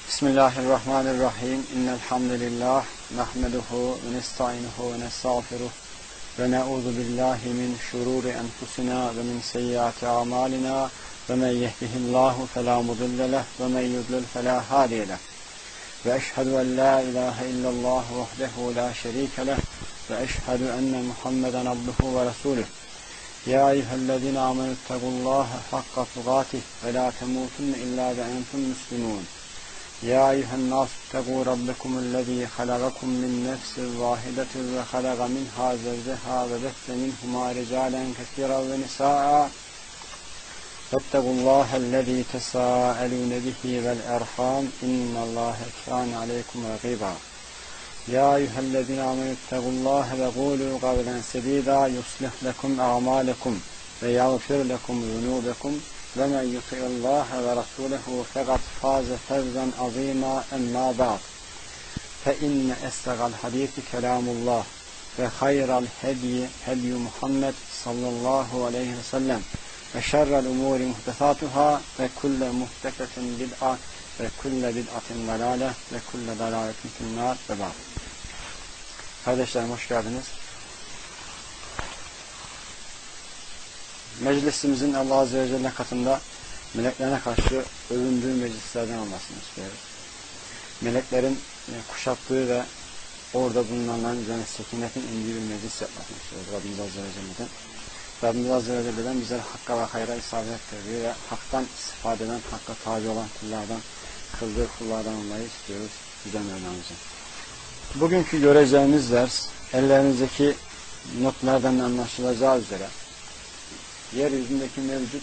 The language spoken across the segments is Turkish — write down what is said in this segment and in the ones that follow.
Bismillahirrahmanirrahim. İnnelhamdülillah. Nahmeduhu ve nesta'inuhu ve nestağfiruh. Ve ne'udhu billahi min şururi enfusina ve min seyyiati amalina. Ve men yehdihillahu felâ mudille leh ve men yudlil felâ hâdiye leh. Ve eşhedü en la ilahe illallah vahdehu la şerîke leh. Ve eşhedü enne Muhammeden abduhu ve resûlüh. Ya eyyühellezine amenüttegullâhe hakka tugâtih ve la temûtunne illâ ve entum müslimûn. Ya eyyühennâs ittegû rabbekumullezî halagakum min nefsin vâhidetin ve halaga minhâ zevceha ve besse minhumâ ricâlen kesîran ve nisâ'a vettegullâhellezî tesâelûne bihi vel erhâm innallâhe kâne aleykum regîbâ. Ya eyyühellezîne amenüttegullâhe ve gûlû kavlen sedîdâ yuslih lekum a'mâlekum ve yağfir lekum zunûbekum ve men yuti'illâhe ve rasûlehu fekat fâze fevzen azîmâ emmâ ba'd. Fe inne essegal hadîsi kelâmullah ve hayral hedyi Muhammed sallallahu aleyhi ve sellem ve şerrel umûri muhtesâtuhâ ve kulle muhtesetin bid'a ve kulle bid'atin dalâle ve kulle dalâletin finnâr ve ba'd. Kardeşlerim hoş geldiniz. Meclisimizin Allah Azze ve Celle katında meleklerine karşı övündüğü meclislerden olmasını istiyoruz. Meleklerin kuşattığı ve orada bulunanların üzerine sekinetin indiği bir meclis yapmasını istiyoruz Rabbimiz Azze ve Celle'den. Rabbimiz Azze ve Celle'den bizlere hakka ve hayra isabet veriyor ve haktan istifade eden, hakka tabi olan kullardan, kıldığı kullardan olmayı istiyoruz Yüce Mevlamız'a. Bugünkü göreceğimiz ders, ellerinizdeki notlardan anlaşılacağı üzere, yeryüzündeki mevcut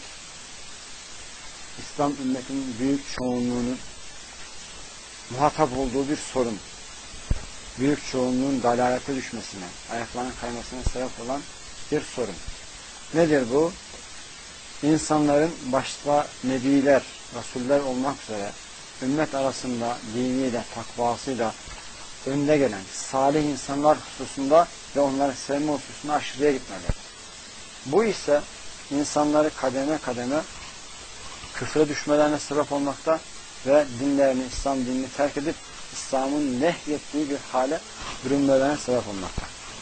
İslam ümmetinin büyük çoğunluğunun muhatap olduğu bir sorun, büyük çoğunluğun dalalete düşmesine, ayaklarının kaymasına sebep olan bir sorun. Nedir bu? İnsanların başta nebiler, rasuller olmak üzere ümmet arasında diniyle, takvasıyla önde gelen salih insanlar hususunda ve onları sevme hususunda aşırıya gitmeleri. Bu ise insanları kademe kademe küfre düşmelerine sebep olmakta ve dinlerini, İslam dinini terk edip İslam'ın nehyettiği bir hale bürünmelerine sebep olmakta.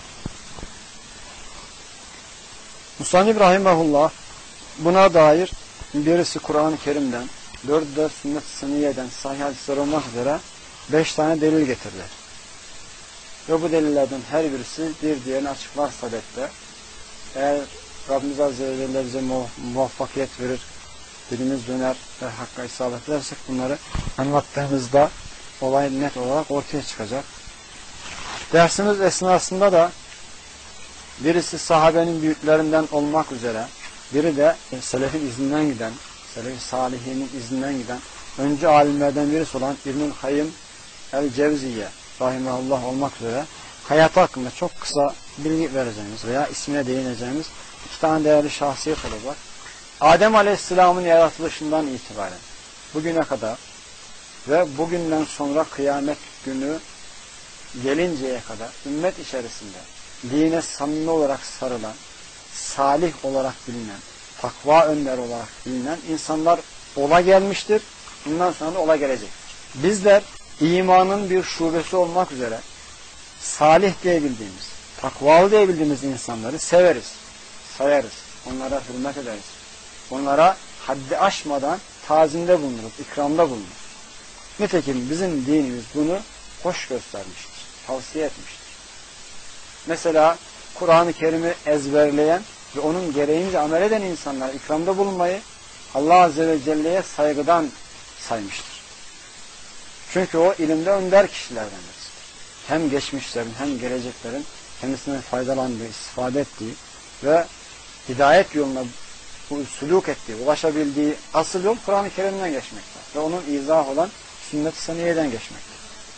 Musannif rahimehullah buna dair birisi Kur'an-ı Kerim'den, 4'ü de sünnet-i seniyeden sahih hadisler olmak üzere 5 tane delil getirdiler. Ve bu delillerden her birisi bir diğerini açıklar sadetle. Eğer Rabbimiz Azze ve Celle bize muvaffakiyet verir, dilimiz döner ve hakka isabet edersek bunları anlattığımızda olay net olarak ortaya çıkacak. Dersimiz esnasında da birisi sahabenin büyüklerinden olmak üzere, biri de selefin izinden giden, selef-i salihinin izinden giden, önce alimlerden birisi olan İbnül Kayyim el-Cevziye rahimehullah olmak üzere hayatı hakkında çok kısa bilgi vereceğimiz veya ismine değineceğimiz 2 tane değerli şahsiyet olacak. Adem Aleyhisselam'ın yaratılışından itibaren bugüne kadar ve bugünden sonra kıyamet günü gelinceye kadar ümmet içerisinde dine samimi olarak sarılan, salih olarak bilinen, takva önder olarak bilinen insanlar ola gelmiştir. Bundan sonra da ola gelecektir. Bizler imanın bir şubesi olmak üzere salih diye bildiğimiz, takvalı diye bildiğimiz insanları severiz, sayarız, onlara hürmet ederiz. Onlara haddi aşmadan tazimde bulunuruz, ikramda bulunuruz. Nitekim bizim dinimiz bunu hoş göstermiştir, tavsiye etmiştir. Mesela Kur'an-ı Kerim'i ezberleyen ve onun gereğince amel eden insanlara ikramda bulunmayı Allah Azze ve Celle'ye saygıdan saymıştır. Çünkü o ilimde önder kişilerden birisidir. Hem geçmişlerin hem geleceklerin kendisinden faydalandığı, istifade ettiği ve hidayet yoluna sülûk ettiği, ulaşabildiği asıl yol Kur'an-ı Kerim'den geçmekte ve onun izahı olan sünnet-i seniyeden geçmekte.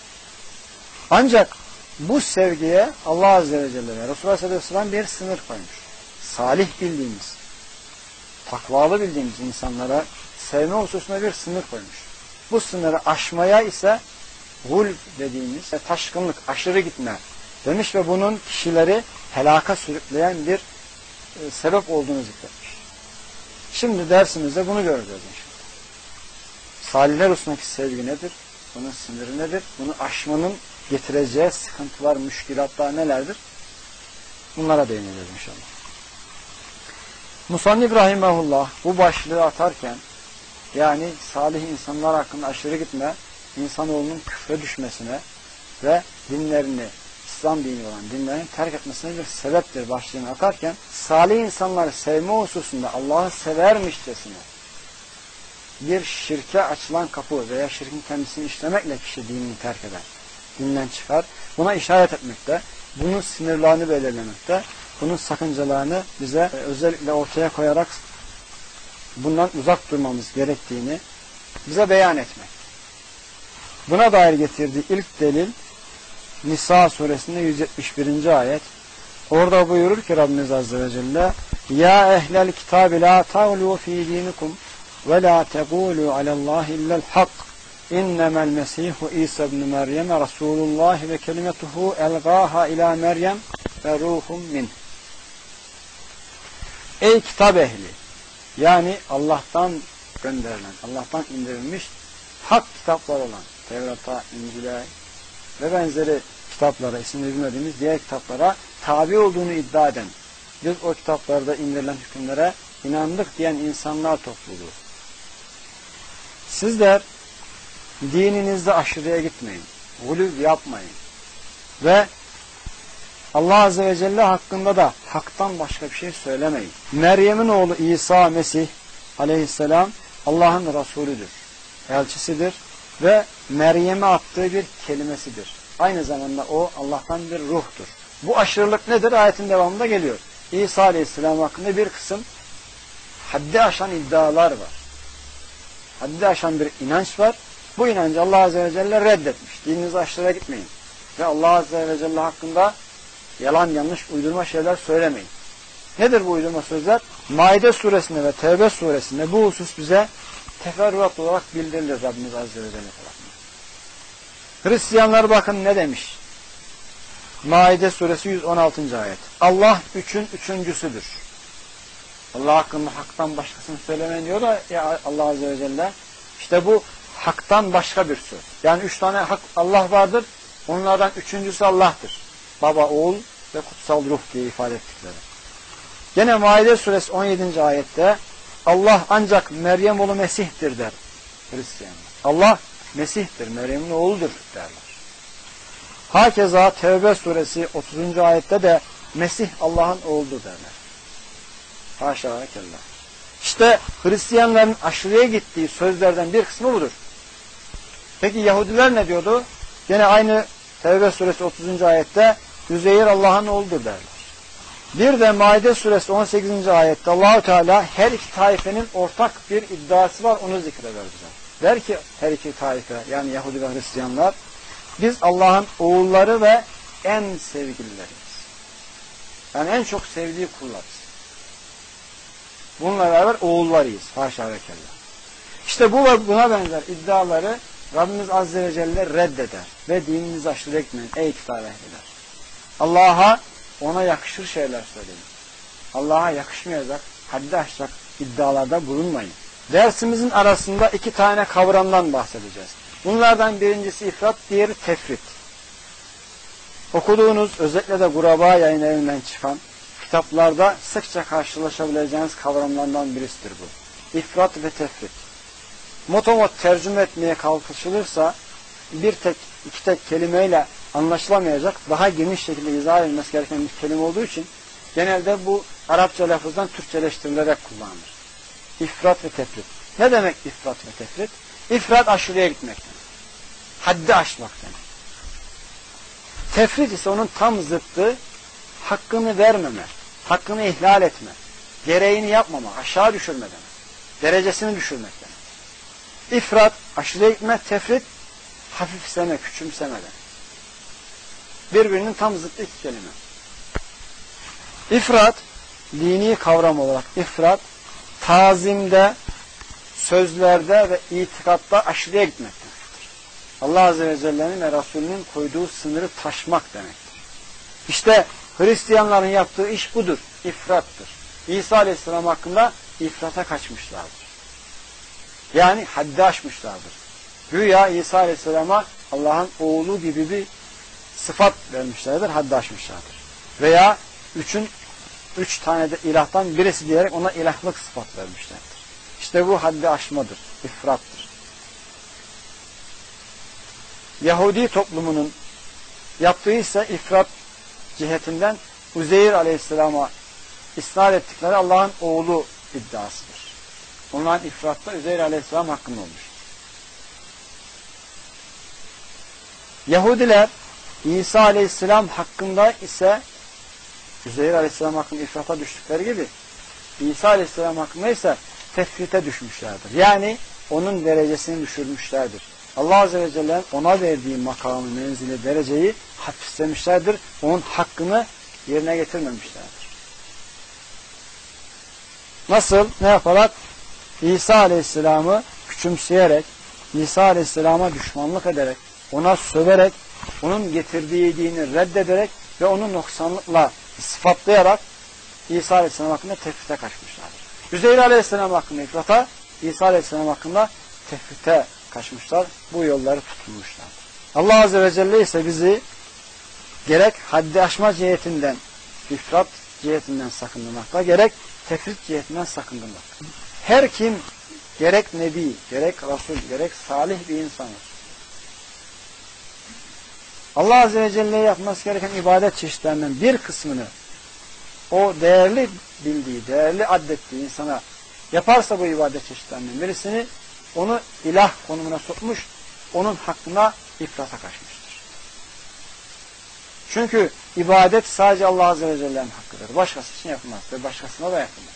Ancak bu sevgiye Allah Azze ve Celle ve Resulullah sallallahu aleyhi ve sellem bir sınır koymuş. Salih bildiğimiz, takvalı bildiğimiz insanlara sevme hususuna bir sınır koymuş. Bu sınırı aşmaya ise gul dediğimiz taşkınlık, aşırı gitme demiş ve bunun kişileri helaka sürükleyen bir sebep olduğunu zikretmiş. Şimdi dersimizde bunu göreceğiz inşallah. Salihler hususundaki sevgi nedir? Bunun sınırı nedir? Bunu aşmanın getireceği sıkıntılar, müşkilatlar nelerdir? Bunlara değineceğiz inşallah. Musannif rahimehullah bu başlığı atarken, yani salih insanlar hakkında aşırı gitme, insanoğlunun küfre düşmesine ve dinlerini, İslam dini olan dinlerini terk etmesine bir sebeptir başlığını atarken, salih insanları sevme hususunda Allah'ı severmişçesine bir şirke açılan kapı veya şirkin kendisini işlemekle kişi dinini terk eder. Dinden çıkar. Buna işaret etmekte, bunun sınırlarını belirlemekte, bunun sakıncalarını bize özellikle ortaya koyarak bundan uzak durmamız gerektiğini bize beyan etmek. Buna dair getirdiği ilk delil Nisa suresinde 171. ayet. Orada buyurur ki Rabbimiz Azze ve Celle: Ya ehlel kitabi la tağlu fi dinikum ve la tegulu alallahi illel hak. İnnemel mesihu İsa ibn Meryem Resulullah ve kelimetuhu elgâha ila Meryem ve ruhum min. Ey kitap ehli! Yani Allah'tan gönderilen, Allah'tan indirilmiş hak kitaplar olan Tevrat'a, İncil'e ve benzeri kitaplara, isimleri bilmediğimiz diğer kitaplara tabi olduğunu iddia eden, biz o kitaplarda indirilen hükümlere inandık diyen insanlar topluluğu. Sizler dininizde aşırıya gitmeyin, guluv yapmayın ve Allah Azze ve Celle hakkında da haktan başka bir şey söylemeyin. Meryem'in oğlu İsa Mesih aleyhisselam Allah'ın Resulüdür, elçisidir ve Meryem'e attığı bir kelimesidir. Aynı zamanda o Allah'tan bir ruhtur. Bu aşırılık nedir? Ayetin devamında geliyor. İsa aleyhisselam hakkında bir kısım haddi aşan iddialar var. Haddi aşan bir inanç var. Bu inancı Allah Azze ve Celle reddetmiş. Dininize aşırıya gitmeyin. Ve Allah Azze ve Celle hakkında yalan, yanlış, uydurma şeyler söylemeyin. Nedir bu uydurma sözler? Maide suresinde ve Tevbe suresinde bu husus bize teferruat olarak bildirilir Rabbimiz Azze ve Celle tarafından. Hristiyanlar bakın ne demiş? Maide suresi 116. ayet. Allah üçün üçüncüsüdür. Allah hakkında haktan başkasını söylemeyin diyor da ya Allah Azze ve Celle. İşte bu haktan başka bir söz. Yani 3 tane hak Allah vardır. Onlardan üçüncüsü Allah'tır. Baba, oğul ve kutsal ruh diye ifade ettikleri. Yine Maide suresi 17. ayette Allah ancak Meryem oğlu Mesih'tir der Hristiyanlar. Allah Mesih'tir, Meryem'in oğludur derler. Hakeza Tevbe suresi 30. ayette de Mesih Allah'ın oğludur derler. Haşa ve kella. İşte Hristiyanların aşırıya gittiği sözlerden bir kısmı budur. Peki Yahudiler ne diyordu? Yine aynı Tevbe suresi 30. ayette Üzeyir Allah'ın oğludur derler. Bir de Maide suresi 18. ayette Allahu Teala her iki taifenin ortak bir iddiası var, onu zikreder bize. Der ki her iki taife, yani Yahudi ve Hristiyanlar, biz Allah'ın oğulları ve en sevgilileriyiz. Yani en çok sevdiği kullarız. Bununla beraber oğullarıyız. Haşa ve kella. İşte bu ve buna benzer iddiaları Rabbimiz Azze ve Celle reddeder ve dininizi aşırı etmeyin ey kitap ehliler. Allah'a ona yakışır şeyler söyleyin. Allah'a yakışmayacak, haddi aşacak iddialarda bulunmayın. Dersimizin arasında 2 tane kavramdan bahsedeceğiz. Bunlardan birincisi ifrat, diğeri tefrit. Okuduğunuz, özellikle de Guraba Yayın Evi'nden çıkan kitaplarda sıkça karşılaşabileceğiniz kavramlardan birisidir bu. İfrat ve tefrit. Motomot tercüme etmeye kalkışılırsa bir tek, 2 tek kelimeyle anlaşılamayacak, daha geniş şekilde izah edilmesi gereken bir kelime olduğu için genelde bu Arapça lafızdan Türkçeleştirilerek kullanılır. İfrat ve tefrit. Ne demek ifrat ve tefrit? İfrat aşırıya gitmek demek. Haddi aşmak demek. Tefrit ise onun tam zıttı, hakkını vermeme, hakkını ihlal etme, gereğini yapmama, aşağı düşürme demek. Derecesini düşürmek demek. İfrat, aşırıya gitme, tefrit, hafifseme, küçümseme demek. Birbirinin tam zıttı 2 kelime. İfrat, dini kavram olarak ifrat, tazimde, sözlerde ve itikatta aşırıya gitmek demektir. Allah Azze ve Celle'nin ve Resulünün koyduğu sınırı taşmak demektir. İşte Hristiyanların yaptığı iş budur. İfrattır. İsa Aleyhisselam hakkında ifrata kaçmışlardır. Yani haddi aşmışlardır. Güya İsa Aleyhisselam'a Allah'ın oğlu gibi bir sıfat vermişlerdir, haddi aşmışlardır. Veya üç tane de ilahtan birisi diyerek ona ilahlık sıfat vermişlerdir. İşte bu haddi aşmadır, ifrattır. Yahudi toplumunun yaptığı ise ifrat cihetinden Uzeyr Aleyhisselam'a isnat ettikleri Allah'ın oğlu iddiasıdır. Onların ifratta Uzeyr Aleyhisselam hakkında olmuş. Yahudiler İsa Aleyhisselam hakkında ise Uzeyr Aleyhisselam hakkında ifrata düştükleri gibi İsa Aleyhisselam hakkında ise tefrite düşmüşlerdir. Yani onun derecesini düşürmüşlerdir. Allah Azze ve Celle'nin ona verdiği makamı, menzili, dereceyi hafiflemişlerdir. Onun hakkını yerine getirmemişlerdir. Nasıl? Ne yaparak? İsa Aleyhisselam'ı küçümseyerek, İsa Aleyhisselam'a düşmanlık ederek, ona söverek, onun getirdiği dini reddederek ve onu noksanlıkla sıfatlayarak İsa Aleyhisselam hakkında tefrite kaçmışlardır. Üzeyr Aleyhisselam hakkında ifrata, İsa Aleyhisselam hakkında tefrite kaçmışlar. Bu yolları tutulmuşlardır. Allah Azze ve Celle ise bizi gerek haddi aşma cihetinden, ifrat cihetinden sakındırmakta, gerek tefrit cihetinden sakındırmakta. Her kim gerek Nebi, gerek Resul, gerek salih bir insan olsun, Allah Azze ve Celle'ye yapması gereken ibadet çeşitlerinden bir kısmını o değerli bildiği, değerli addettiği insana yaparsa bu ibadet çeşitlerinden birisini onu ilah konumuna sokmuş, onun hakkına ifrata kaçmıştır. Çünkü ibadet sadece Allah Azze ve Celle'nin hakkıdır. Başkası için yapılmaz ve başkasına da yapılmaz.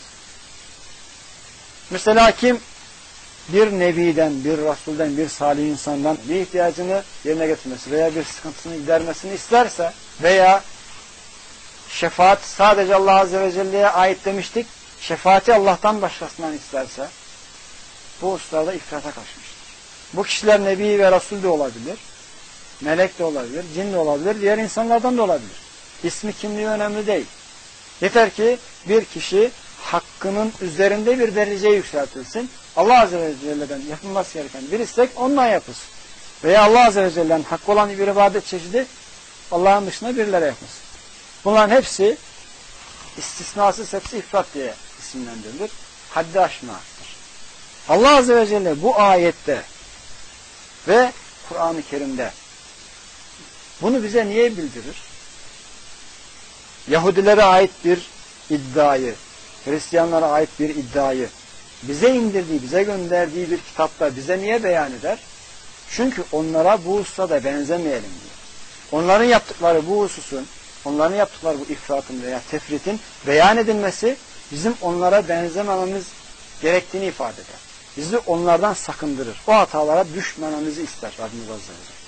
Mesela kim bir nebiden, bir rasulden, bir salih insandan bir ihtiyacını yerine getirmesi veya bir sıkıntısını gidermesini isterse veya şefaat sadece Allah Azze ve Celle'ye ait demiştik, şefaati Allah'tan başkasından isterse bu hususlarda ifrata kaçmıştır. Bu kişiler nebi ve rasul de olabilir, melek de olabilir, cin de olabilir, diğer insanlardan da olabilir. İsmi kimliği önemli değil. Yeter ki bir kişi hakkının üzerinde bir dereceye yükseltilsin. Allah Azze ve Celle'den yapılması gereken bir istek ondan yapılsın. Veya Allah Azze ve Celle'nin hakkı olan bir ibadet çeşidi Allah'ın dışında birilere yapılsın. Bunların hepsi istisnasız hepsi ifrat diye isimlendirilir. Haddi aşmaktır. Allah Azze ve Celle bu ayette ve Kur'an-ı Kerim'de bunu bize niye bildirir? Yahudilere ait bir iddiayı, Hristiyanlara ait bir iddiayı bize indirdiği, bize gönderdiği bir kitapta bize niye beyan eder? Çünkü onlara bu hususa da benzemeyelim diye. Onların yaptıkları bu hususun, onların yaptıkları bu ifratın veya tefritin beyan edilmesi bizim onlara benzemememiz gerektiğini ifade eder. Bizi onlardan sakındırır. O hatalara düşmememizi ister Rabbimiz Azze ve Celle.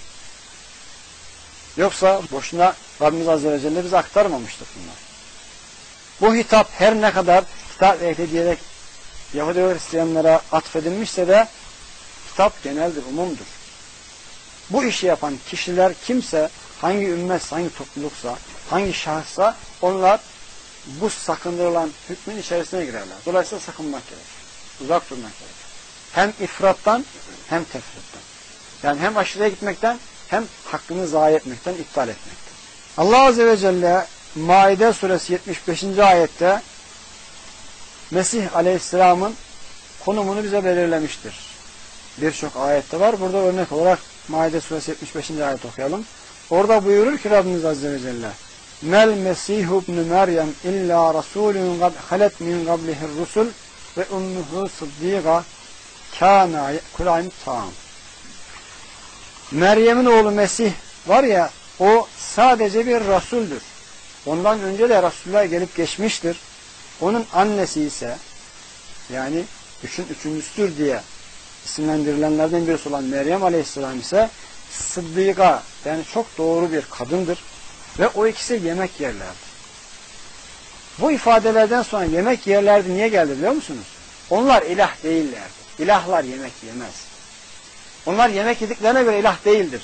Yoksa boşuna Rabbimiz Azze ve Celle bize aktarmamıştır bunlar. Bu hitap her ne kadar kitap ehli diyerek Yahudi ve Hristiyanlara atfedilmişse de kitap geneldir, umumdur. Bu işi yapan kişiler kimse, hangi ümmet, hangi topluluksa, hangi şahıssa onlar bu sakındırılan hükmün içerisine girerler. Dolayısıyla sakınmak gerekir. Uzak durmak gerekir. Hem ifrattan hem tefritten. Yani hem aşırıya gitmekten hem hakkını zayi etmekten, iptal etmekten. Allah Azze ve Celle Maide suresi 75. ayette Mesih Aleyhisselam'ın konumunu bize belirlemiştir. Birçok ayette var. Burada örnek olarak Maide suresi 75. ayet okuyalım. Orada buyurur ki Rabbimiz Azze ve Celle Mel Mesihu ibn Meryem illa rasulun kad halet min qablihir rusul ve ummuhu sıddîga kâna ye'kulâni ta'am. Meryem'in oğlu Mesih var ya, o sadece bir rasuldür. Ondan önce de rasuller gelip geçmiştir. Onun annesi ise, yani üçüncüsüdür diye isimlendirilenlerden birisi olan Meryem Aleyhisselam ise sıddîga, yani çok doğru bir kadındır. Ve o ikisi yemek yerlerdi. Bu ifadelerden sonra yemek yerlerdi niye geldi biliyor musunuz? Onlar ilah değillerdi. İlahlar yemek yemez. Onlar yemek yediklerine göre ilah değildir.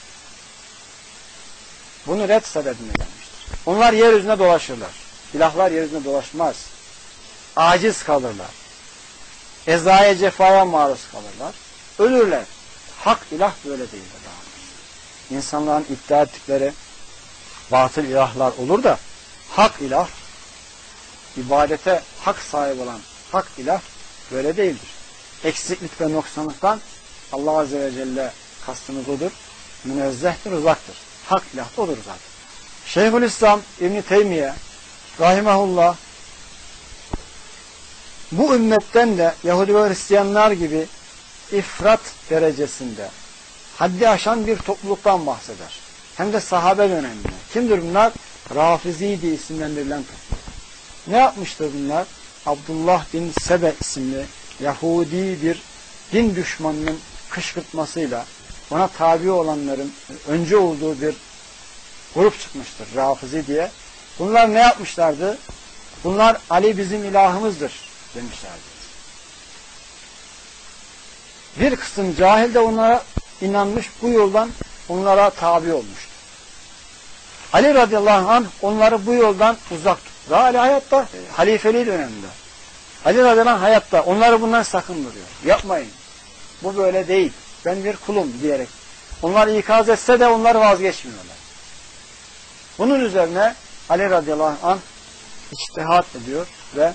Bunu red sebebine gelmiştir. Onlar yeryüzünde dolaşırlar. İlahlar yeryüzünde dolaşmaz. Aciz kalırlar. Ezaya cefaya maruz kalırlar. Ölürler. Hak ilah böyle değildir. İnsanların iddia ettikleri batıl ilahlar olur da hak ilah, ibadete hak sahibi olan hak ilah böyle değildir. Eksiklik ve noksanlıktan Allah Azze ve Celle kastımız odur. Münezzehtir, uzaktır. Hak ilah da odur zaten. Şeyhülislam İbn-i Teymiye rahimahullah bu ümmetten de Yahudi ve Hristiyanlar gibi ifrat derecesinde haddi aşan bir topluluktan bahseder. Hem de sahabe döneminde. Kimdir bunlar? Rafizi diye isimlendirilen topluluk. Ne yapmıştır bunlar? Abdullah bin Sebe isimli Yahudi bir din düşmanının kışkırtmasıyla ona tabi olanların önce olduğu bir grup çıkmıştır. Rafizi diye. Bunlar ne yapmışlardı? Bunlar Ali bizim ilahımızdır demişlerdi. Bir kısım cahil de onlara inanmış, bu yoldan onlara tabi olmuştu. Ali radıyallahu anh onları bu yoldan uzak tuttu. Ali hayatta, halifeliği döneminde. Ali radıyallahu anh hayatta, onları bundan sakındırıyor. Yapmayın, bu böyle değil, ben bir kulum diyerek. Onlar ikaz etse de onlar vazgeçmiyorlar. Bunun üzerine Ali radıyallahu anh içtihat ediyor ve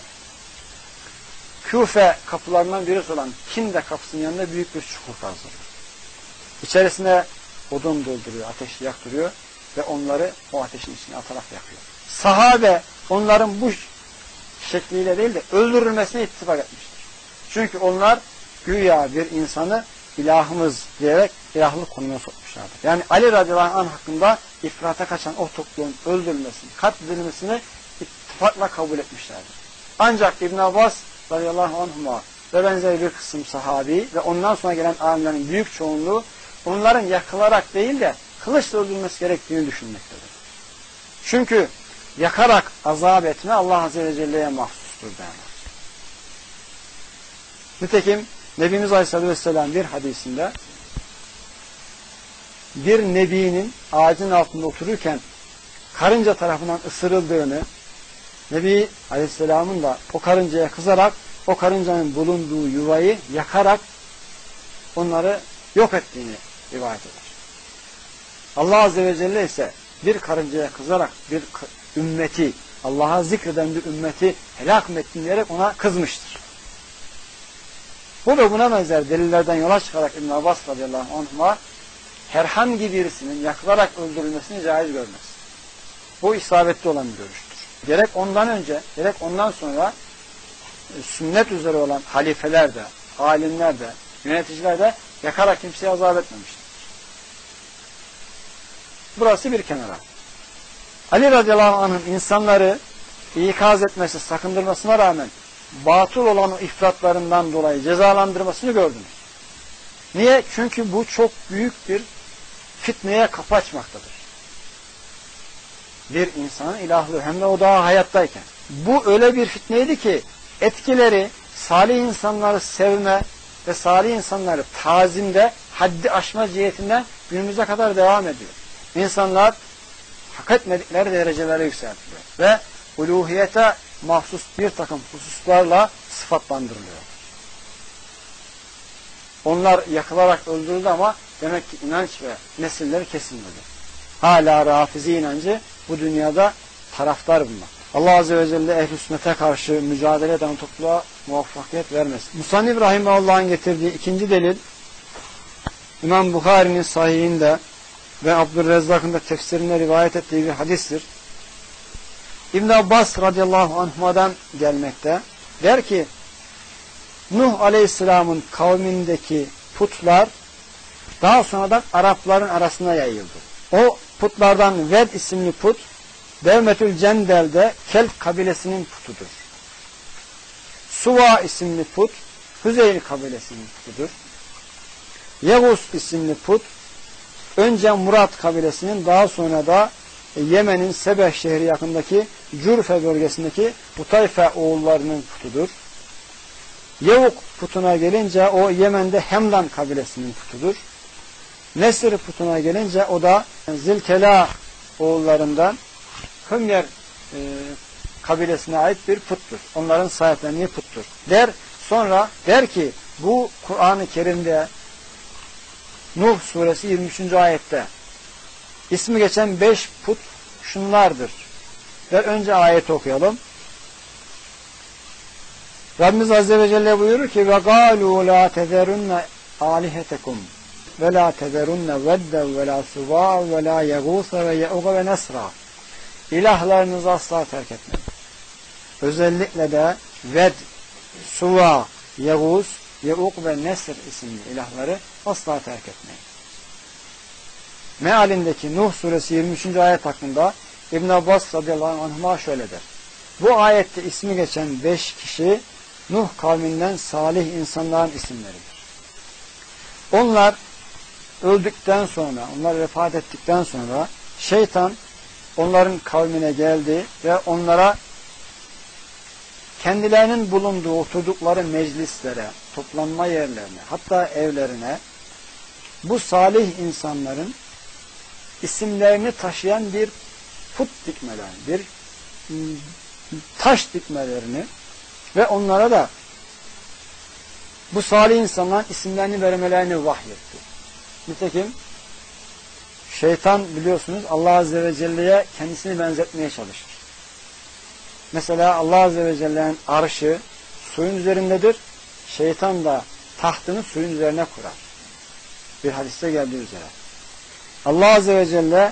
Küfe kapılarından birisi olan Kinde kapısının yanında büyük bir çukur kazıyor. İçerisine odun dolduruyor, ateş yaktırıyor ve onları o ateşin içine atarak yakıyor. Sahabe onların bu şekliyle değil de öldürülmesine ittifak etmiştir. Çünkü onlar güya bir insanı ilahımız diyerek ilahlık konumuna sokmuşlardır. Yani Ali radıyallahu anh hakkında ifrata kaçan o topluluğun öldürülmesini, katledilmesini ittifakla kabul etmişlerdir. Ancak İbn Abbas radıyallahu anhuma ve benzeri bir kısım sahabi ve ondan sonra gelen alimlerin büyük çoğunluğu onların yakılarak değil de kılıçla öldürülmesi gerektiğini düşünmektedir. Çünkü yakarak azap etme Allah Azze ve Celle'ye mahsustur derler. Nitekim Nebimiz Aleyhisselatü Vesselam bir hadisinde bir nebinin ağacın altında otururken karınca tarafından ısırıldığını, Nebi Aleyhisselam'ın da o karıncaya kızarak o karıncanın bulunduğu yuvayı yakarak onları yok ettiğini rivayet eder. Allah Azze ve Celle ise bir karıncaya kızarak bir ümmeti, Allah'a zikreden bir ümmeti helak ettin diyerek ona kızmıştır. Bu ve buna benzer delillerden yola çıkarak İbn Abbas radıyallahu anhuma herhangi birisinin yakılarak öldürülmesini caiz görmez. Bu isabetli olan bir görüştür. Gerek ondan önce, gerek ondan sonra sünnet üzere olan halifeler de, alimler de, yöneticiler de yakarak kimseye azap etmemiştir. Burası bir kenara. Ali radıyallahu anh'ın insanları ikaz etmesi, sakındırmasına rağmen batıl olan o ifratlarından dolayı cezalandırmasını gördünüz. Niye? Çünkü bu çok büyük bir fitneye kapı açmaktadır. Bir insanın ilahlığı, hem de o daha hayattayken. Bu öyle bir fitneydi ki etkileri salih insanları sevme ve salih insanları tazimde haddi aşma cihetinden günümüze kadar devam ediyor. İnsanlar hak etmedikleri derecelere yükseltiliyor ve uluhiyete mahsus bir takım hususlarla sıfatlandırılıyor. Onlar yakılarak öldürüldü ama demek ki inanç ve nesilleri kesilmedi. Hala Rafizi inancı bu dünyada taraftar bunlar. Allah Azze ve Celle ehl-i sünnete karşı mücadele eden topluluğa muvaffakiyet vermesin. Musannif Rahimahullah'ın getirdiği ikinci delil İmam Bukhari'nin sahihinde ve Abdurrezzak'ın da tefsirinde rivayet ettiği bir hadistir. İbn Abbas radıyallahu anhuma'dan gelmekte. Der ki Nuh aleyhisselamın kavmindeki putlar daha sonradan Arapların arasına yayıldı. O putlardan Ved isimli put Devmetül Cendel'de Kelp kabilesinin putudur. Suva isimli put Hüzeyl kabilesinin putudur. Yevus isimli put önce Murat kabilesinin, daha sonra da Yemen'in Sebeh şehri yakındaki Cürfe bölgesindeki Hutayfe oğullarının putudur. Yevuk putuna gelince o Yemen'de Hemdan kabilesinin putudur. Nesr putuna gelince o da Zilkela oğullarından Hümyer kabilesine ait bir puttur. Onların sahiplendiği puttur. Sonra der ki bu Kur'an-ı Kerim'de Nuh suresi 23. ayette ismi geçen 5 put şunlardır. Ve önce ayeti okuyalım. Rabbimiz Azze ve Celle buyurur ki وَقَالُوا لَا تَذَرُنَّ آلِهَتَكُمْ وَلَا تَذَرُنَّ وَدَّ وَلَا سُوَاء وَلَا يَغُوثَ وَيَعُوقَ وَنَسْرًا İlahlarınızı asla terk etmeyin. Özellikle de Ved, Suva, Yağuz, Ya'uk ve Nesr isimli ilahları asla terk etmeyin. Mealindeki Nuh suresi 23. ayet hakkında İbn Abbas radıyallahu anhuma şöyle der. Bu ayette ismi geçen 5 kişi Nuh kavminden salih insanların isimleridir. Onlar öldükten sonra, onlar vefat ettikten sonra şeytan onların kavmine geldi ve onlara kendilerinin bulunduğu, oturdukları meclislere, toplanma yerlerine, hatta evlerine bu salih insanların isimlerini taşıyan bir put dikmelerini, bir taş dikmelerini ve onlara da bu salih insanların isimlerini vermelerini vahyetti. Nitekim şeytan biliyorsunuz Allah Azze ve Celle'ye kendisini benzetmeye çalışır. Mesela Allah Azze ve Celle'nin arşı suyun üzerindedir. Şeytan da tahtını suyun üzerine kurar. Bir hadiste geldiği üzere. Allah Azze ve Celle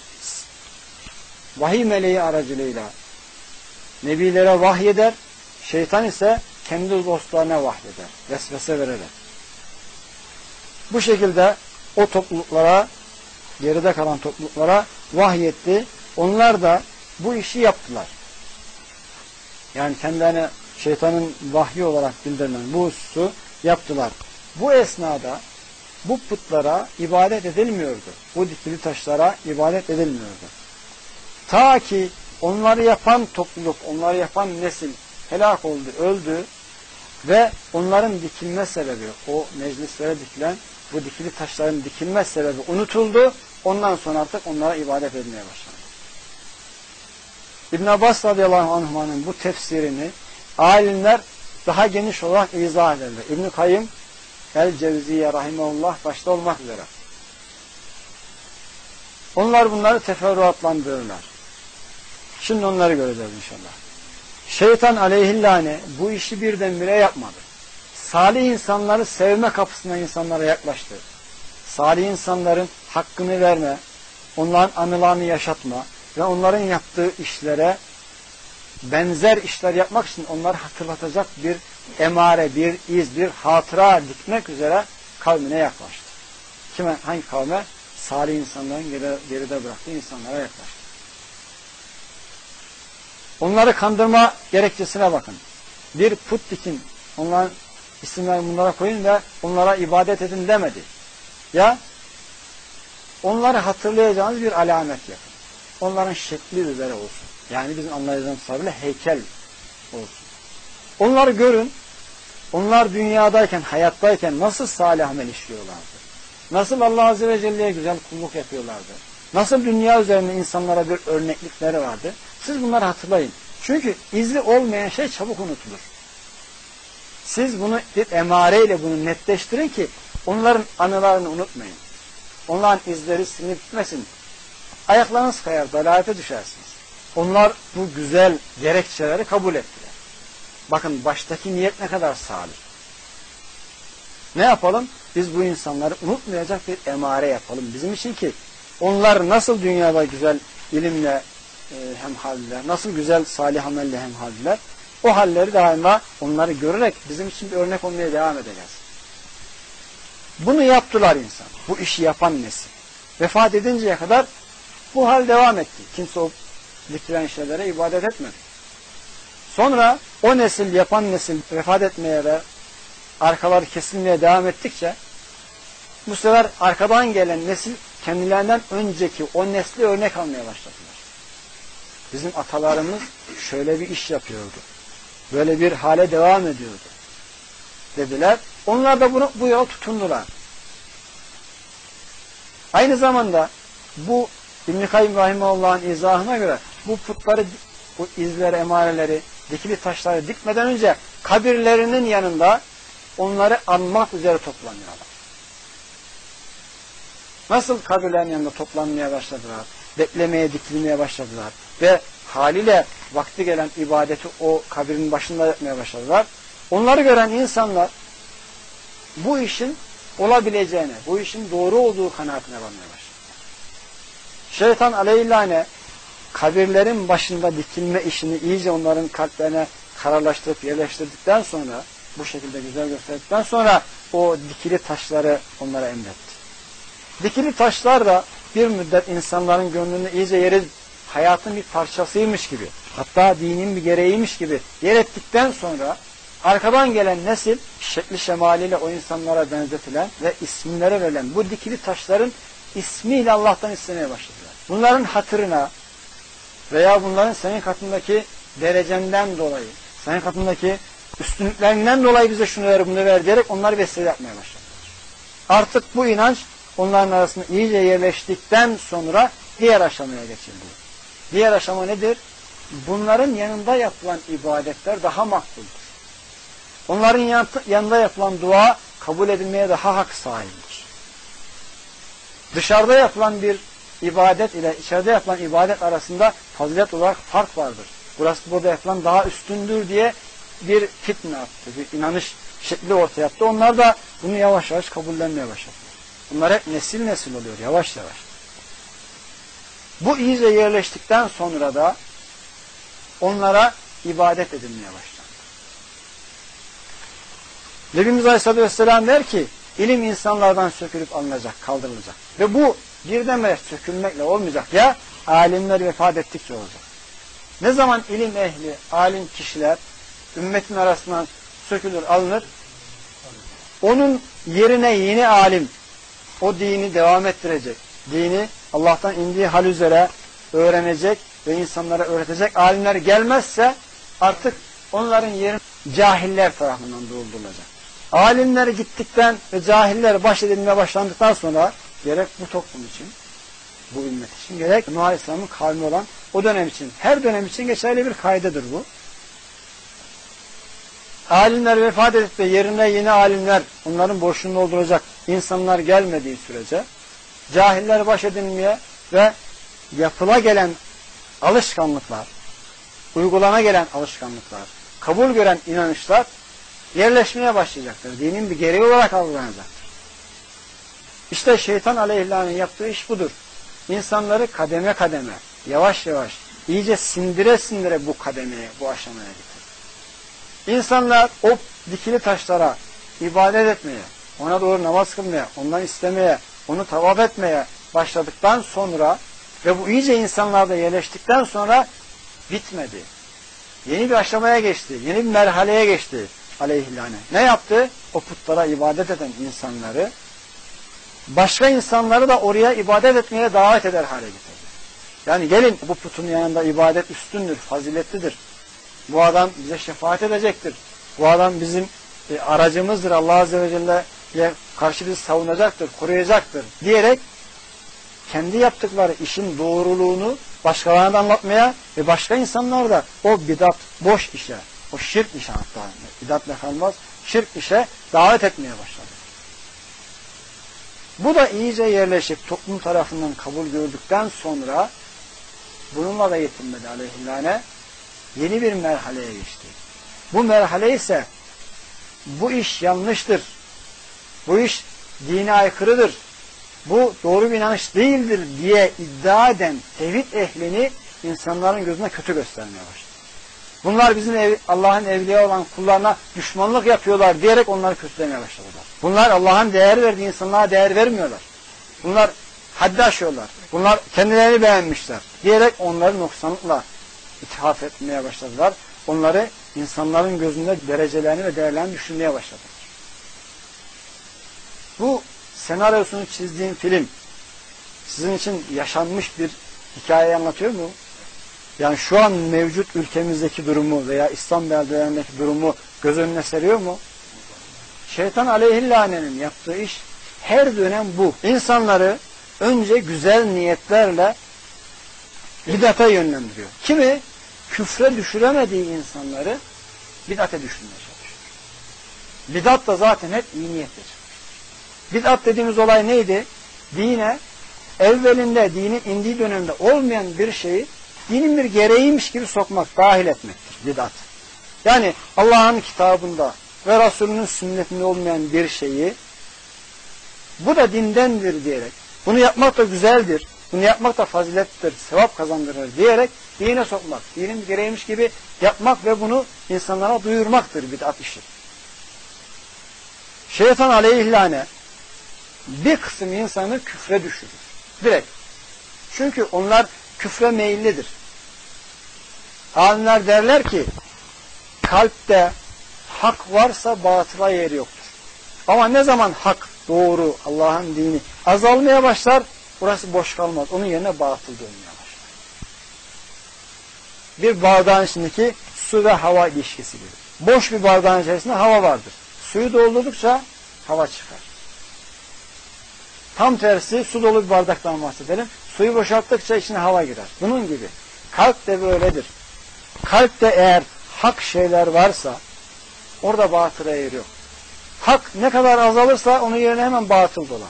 vahiy meleği aracılığıyla nebilere vahyeder. Şeytan ise kendi dostlarına vahyeder. Vesvese vererek. Bu şekilde o topluluklara, geride kalan topluluklara vahyetti. Onlar da bu işi yaptılar. Yani kendilerine şeytanın vahyi olarak bildirilen bu hususu yaptılar. Bu esnada bu putlara ibadet edilmiyordu. Bu dikili taşlara ibadet edilmiyordu. Ta ki onları yapan topluluk, onları yapan nesil helak oldu, öldü ve onların dikilme sebebi, o meclislere dikilen bu dikili taşların dikilme sebebi unutuldu. Ondan sonra artık onlara ibadet edilmeye başlandı. İbn Abbas radıyallahu anh'ın bu tefsirini alimler daha geniş olarak izah ederler. İbn Kayyım el-Cevziye rahimehullah başta olmak üzere. Onlar bunları teferruatlandırırlar. Şimdi onları göreceğiz inşallah. Şeytan aleyhillâne bu işi birdenbire yapmadı. Salih insanları sevme kapısından insanlara yaklaştı. Salih insanların hakkını verme, onların anılarını yaşatma ve onların yaptığı işlere benzer işler yapmak için onları hatırlatacak bir emare, bir iz, bir hatıra dikmek üzere kavmine yaklaştı. Kime? Hangi kavme? Salih insanların geride bıraktığı insanlara yaklaştı. Onları kandırma gerekçesine bakın. Bir put dikin, onların isimlerini bunlara koyun ve onlara ibadet edin demedi. Ya onları hatırlayacağınız bir alamet yapın. Onların şekli üzere olsun. Yani bizim anlayacağımız tabirle heykel olsun. Onları görün. Onlar dünyadayken, hayattayken nasıl salih amel işliyorlardı? Nasıl Allah Azze ve Celle'ye güzel kulluk yapıyorlardı? Nasıl dünya üzerinde insanlara bir örneklikleri vardı? Siz bunları hatırlayın. Çünkü izli olmayan şey çabuk unutulur. Siz bunu bir emareyle bunu netleştirin ki onların anılarını unutmayın. Onların izleri silinip gitmesin. Ayaklarınız kayar, dalalete düşersiniz. Onlar bu güzel gerekçeleri kabul ettiler. Bakın baştaki niyet ne kadar salih. Ne yapalım? Biz bu insanları unutmayacak bir emare yapalım. Bizim için ki onlar nasıl dünyada güzel ilimle hemhaldiler, nasıl güzel salih amelle hemhaldiler, o halleri daima onları görerek bizim için bir örnek olmaya devam edeceğiz. Bunu yaptılar insan. Bu işi yapan nesil. Vefat edinceye kadar bu hal devam etti. Kimse o dikilen şeylere ibadet etmedi. Sonra o nesil, yapan nesil vefat etmeye ve arkaları kesilmeye devam ettikçe bu sefer arkadan gelen nesil kendilerinden önceki o nesli örnek almaya başladılar. Bizim atalarımız şöyle bir iş yapıyordu. Böyle bir hale devam ediyordu. Dediler. Onlar da bu yola tutundular. Aynı zamanda bu İbn-i Kayyim Rahimahullah'ın izahına göre bu putları, bu izleri, emareleri, dikili taşları dikmeden önce kabirlerinin yanında onları anmak üzere toplanıyorlar. Nasıl kabirlerin yanında toplanmaya başladılar, beklemeye, dikilmeye başladılar ve haliyle vakti gelen ibadeti o kabirin başında yapmaya başladılar. Onları gören insanlar bu işin olabileceğine, bu işin doğru olduğu kanaatine varmaya başladı. Şeytan aleyhillâne kabirlerin başında dikilme işini iyice onların kalplerine kararlaştırıp yerleştirdikten sonra, bu şekilde güzel gösterdikten sonra o dikili taşları onlara emretti. Dikili taşlar da bir müddet insanların gönlünü iyice yeri, hayatın bir parçasıymış gibi, hatta dinin bir gereğiymiş gibi yer ettikten sonra arkadan gelen nesil şekli şemaliyle o insanlara benzetilen ve isimlere verilen bu dikili taşların ismiyle Allah'tan istemeye başladılar. Bunların hatırına veya bunların senin katındaki derecenden dolayı, senin katındaki üstünlüklerinden dolayı bize şunu ver, bunu ver diyerek onları vesile yapmaya başladılar. Artık bu inanç onların arasında iyice yerleştikten sonra diğer aşamaya geçildi. Diğer aşama nedir? Bunların yanında yapılan ibadetler daha makbuldür. Onların yanında yapılan dua kabul edilmeye daha hak sahibidir. Dışarıda yapılan bir ibadet ile içeride yapılan ibadet arasında fazilet olarak fark vardır. Burası burada yapılan daha üstündür diye bir fitne attı, bir inanış şekli ortaya attı. Onlar da bunu yavaş yavaş kabullenmeye başladılar. Bunlar hep nesil nesil oluyor, yavaş yavaş. Bu iyice yerleştikten sonra da onlara ibadet edilmeye başlandı. Nebimiz Aleyhisselatü Vesselam der ki, ilim insanlardan sökülüp alınacak, kaldırılacak. Ve bu birdenbire sökülmekle olmayacak. Ya alimler vefat ettikçe olacak. Ne zaman ilim ehli, alim kişiler ümmetin arasından sökülür, alınır, onun yerine yeni alim o dini devam ettirecek. Dini Allah'tan indiği hal üzere öğrenecek ve insanlara öğretecek alimler gelmezse artık onların yerine cahiller tarafından doldurulacak. Alimler gittikten ve cahiller baş edilmeye başlandıktan sonra gerek bu toplum için, bu ümmet için, gerek Nuh Aleyhisselam'ın kavmi olan o dönem için, her dönem için geçerli bir kaydedir bu. Alimler vefat edip de yerine yeni alimler onların boşluğunu dolduracak insanlar gelmediği sürece cahiller baş edilmeye ve yapıla gelen alışkanlıklar, uygulana gelen alışkanlıklar, kabul gören inanışlar yerleşmeye başlayacaktır. Dinin bir gereği olarak algılanacaktır. İşte şeytan aleyhillâhe'nin yaptığı iş budur. İnsanları kademe kademe, yavaş yavaş, iyice sindire sindire bu kademeye, bu aşamaya getirir. İnsanlar o dikili taşlara ibadet etmeye, ona doğru namaz kılmaya, ondan istemeye, onu tavaf etmeye başladıktan sonra ve bu iyice insanlarda yerleştikten sonra bitmedi. Yeni bir aşamaya geçti, yeni bir merhaleye geçti aleyhillâne. Ne yaptı? O putlara ibadet eden insanları, başka insanları da oraya ibadet etmeye davet eder hale getirdi. Yani gelin bu putun yanında ibadet üstündür, faziletlidir. Bu adam bize şefaat edecektir. Bu adam bizim aracımızdır. Allah Azze ve Celle'ye karşı bizi savunacaktır, koruyacaktır diyerek kendi yaptıkları işin doğruluğunu başkalarına da anlatmaya ve başka insanlar da o bidat, boş işe, o şirk işe hatta bidatla kalmaz, şirk işe davet etmeye başladı. Bu da iyice yerleşip toplum tarafından kabul gördükten sonra bununla da yetinmedi aleyhillâne, yeni bir merhaleye geçti. Bu merhale ise bu iş yanlıştır, bu iş dine aykırıdır, bu doğru bir inanış değildir diye iddia eden tevhid ehlini insanların gözüne kötü göstermeye başladı. Bunlar bizim Allah'ın evliya olan kullarına düşmanlık yapıyorlar diyerek onları kötülemeye başladılar. Bunlar Allah'ın değer verdiği insanlara değer vermiyorlar. Bunlar haddi aşıyorlar. Bunlar kendilerini beğenmişler diyerek onları noksanlıkla ithaf etmeye başladılar. Onları insanların gözünde derecelerini ve değerlerini düşünmeye başladılar. Bu senaryosunu çizdiğim film sizin için yaşanmış bir hikaye anlatıyor mu? Yani şu an mevcut ülkemizdeki durumu veya İslam beldelerindeki durumu göz önüne seriyor mu? Şeytan aleyhillâne'nin yaptığı iş her dönem bu. İnsanları önce güzel niyetlerle bid'ate yönlendiriyor. Kimi küfre düşüremediği insanları bid'ate düşürmeye çalışıyor. Bid'at da zaten hep iyi niyetle çıkıyor. Bid'at dediğimiz olay neydi? dine evvelinde, dinin indiği dönemde olmayan bir şeyi dinin bir gereğiymiş gibi sokmak, dahil etmektir bid'at. Yani Allah'ın kitabında ve Resulünün sünnetinde olmayan bir şeyi bu da dindendir diyerek, bunu yapmak da güzeldir, bunu yapmak da fazilettir, sevap kazandırır diyerek dine sokmak, dinin bir gereğiymiş gibi yapmak ve bunu insanlara duyurmaktır bid'at işi. Şeytan aleyhillâne bir kısım insanı küfre düşürür. Direkt. Çünkü onlar küfre meyillidir. Alimler derler ki kalpte hak varsa batıla yeri yoktur. Ama ne zaman hak, doğru, Allah'ın dini azalmaya başlar, burası boş kalmaz. Onun yerine batıl dönmeye başlar. Bir bardağın içindeki su ve hava ilişkisi gibi. Boş bir bardağın içerisinde hava vardır. Suyu doldurdukça hava çıkar. Tam tersi su dolu bir bardaktan bahsedelim. Suyu boşalttıkça içine hava girer. Bunun gibi. Kalp de böyledir. Kalpte eğer hak şeyler varsa orada batıla yer yok. Hak ne kadar azalırsa onun yerine hemen batıl dolar.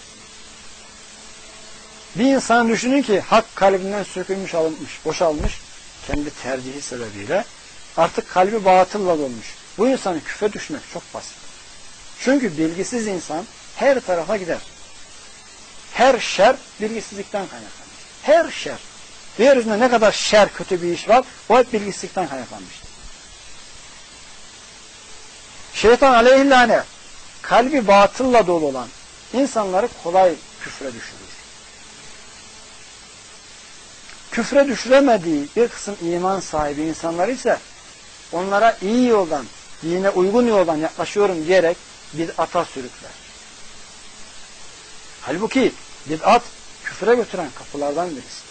Bir insan düşünün ki hak kalbinden sökülmüş, alınmış, boşalmış kendi tercihi sebebiyle artık kalbi batılla dolmuş. Bu insanın küfre düşmek çok basit. Çünkü bilgisiz insan her tarafa gider. Her şer bilgisizlikten kaynaklanır. Her şer. Yeryüzünde ne kadar şer, kötü bir iş var, o hep bilgisizlikten kaynaklanmıştır. Şeytan aleyhillâne kalbi batılla dolu olan insanları kolay küfre düşürür. Küfre düşüremediği bir kısım iman sahibi insanlar ise onlara iyi yoldan, dine uygun yoldan yaklaşıyorum diyerek bid'ata sürükler. Halbuki bid'at küfre götüren kapılardan birisidir.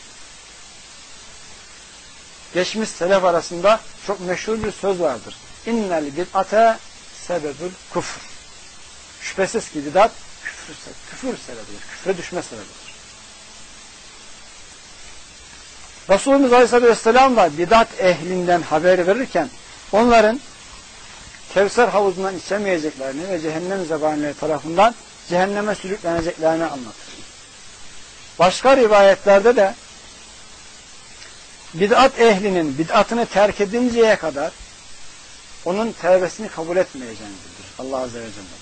Geçmiş selef arasında çok meşhur bir söz vardır. İnnel bid'ate sebebül kufr. Şüphesiz ki bid'at küfür sebebidir. Küfre düşme sebebidir. Resulümüz Aleyhisselatü Vesselam da bid'at ehlinden haber verirken onların Kevser havuzundan içemeyeceklerini ve cehennem zebanileri tarafından cehenneme sürükleneceklerini anlatır. Başka rivayetlerde de bid'at ehlinin bid'atını terk edinceye kadar onun tevbesini kabul etmeyeceğini bildirir Allah Azze ve Celle.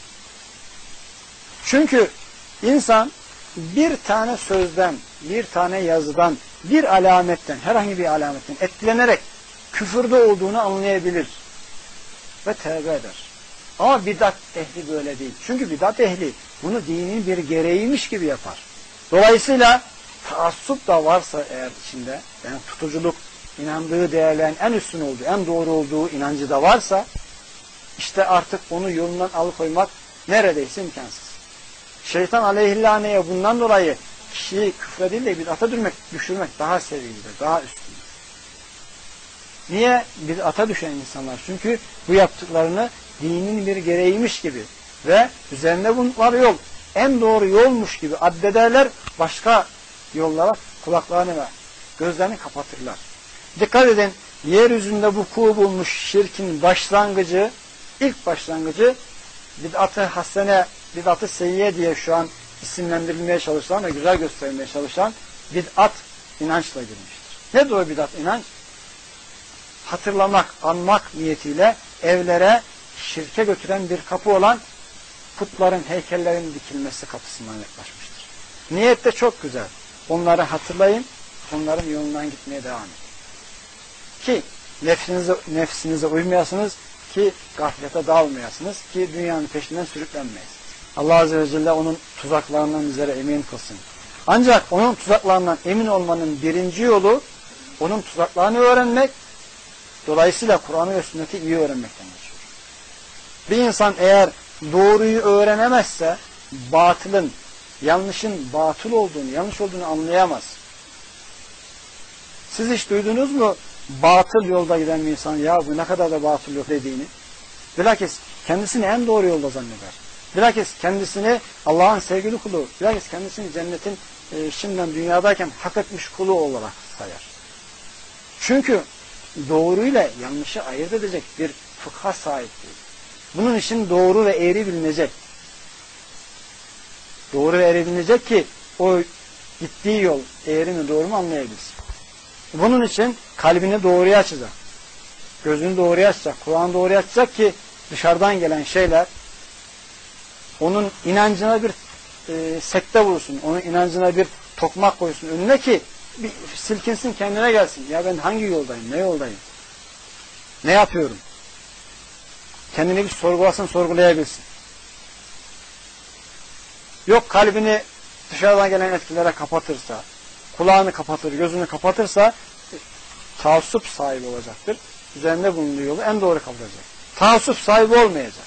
Çünkü insan bir tane sözden, bir tane yazıdan, bir alametten, herhangi bir alametten etkilenerek küfürde olduğunu anlayabilir ve tevbe eder. Ama bid'at ehli böyle değil. Çünkü bid'at ehli bunu dinin bir gereğiymiş gibi yapar. Dolayısıyla taassup da varsa eğer içinde, yani tutuculuk, inandığı değerlerin en üstün olduğu, en doğru olduğu inancı da varsa, işte artık onu yolundan alıkoymak neredeyse imkansız. Şeytan aleyhillâneye bundan dolayı kişiyi küfre değil de bid'ata düşürmek daha sevgilidir, daha üstündür. Niye? Bid'ata düşen insanlar. Çünkü bu yaptıklarını dinin bir gereğiymiş gibi ve üzerinde bulundukları yol en doğru yolmuş gibi addederler, başka yollara kulaklarını ve gözlerini kapatırlar. Dikkat edin, yeryüzünde vuku bulmuş şirkin başlangıcı, ilk başlangıcı bid'at-ı hasene, bid'at-ı seyyiye diye şu an isimlendirilmeye çalışılan ve güzel gösterilmeye çalışan bid'at inançla girmiştir. Nedir o bid'at inanç? Hatırlamak, anmak niyetiyle evlere şirke götüren bir kapı olan putların, heykellerin dikilmesi kapısından yaklaşmıştır. Niyet de çok güzel. Onları hatırlayın, onların yolundan gitmeye devam edin. Ki nefsinize uymayasınız, ki gaflete dalmayasınız, ki dünyanın peşinden sürüklenmeyesiniz. Allah Azze ve Celle onun tuzaklarından bizlere emin kılsın. Ancak onun tuzaklarından emin olmanın birinci yolu, onun tuzaklarını öğrenmek, dolayısıyla Kur'an'ı ve sünneti iyi öğrenmekten geçiyor. Bir insan eğer doğruyu öğrenemezse, batılın, yanlışın batıl olduğunu, yanlış olduğunu anlayamaz. Siz hiç duydunuz mu batıl yolda giden bir insan, ya bu ne kadar da batıl yol dediğini? Bilakis kendisini en doğru yolda zanneder. Bilakis kendisini Allah'ın sevgili kulu, bilakis kendisini cennetin şimdiden dünyadayken hak etmiş kulu olarak sayar. Çünkü doğruyla yanlışı ayırt edecek bir fıkha sahip değil. Bunun için doğru ve eğri bilinecek. Doğru öğrenilecek ki o gittiği yol eğri mi doğru mu anlayabilsin. Bunun için kalbini doğruya açacak. Gözünü doğruya açacak. Kulağını doğruya açacak ki dışarıdan gelen şeyler onun inancına bir sekte vursun. Onun inancına bir tokmak koysun önüne ki bir silkinsin, kendine gelsin. Ya ben hangi yoldayım? Ne yoldayım? Ne yapıyorum? Kendini bir sorgulasın, sorgulayabilsin. Yok kalbini dışarıdan gelen etkilere kapatırsa, kulağını kapatır, gözünü kapatırsa taassup sahibi olacaktır. Üzerinde bulunduğu yolu en doğru kabul edecek. Taassup sahibi olmayacak.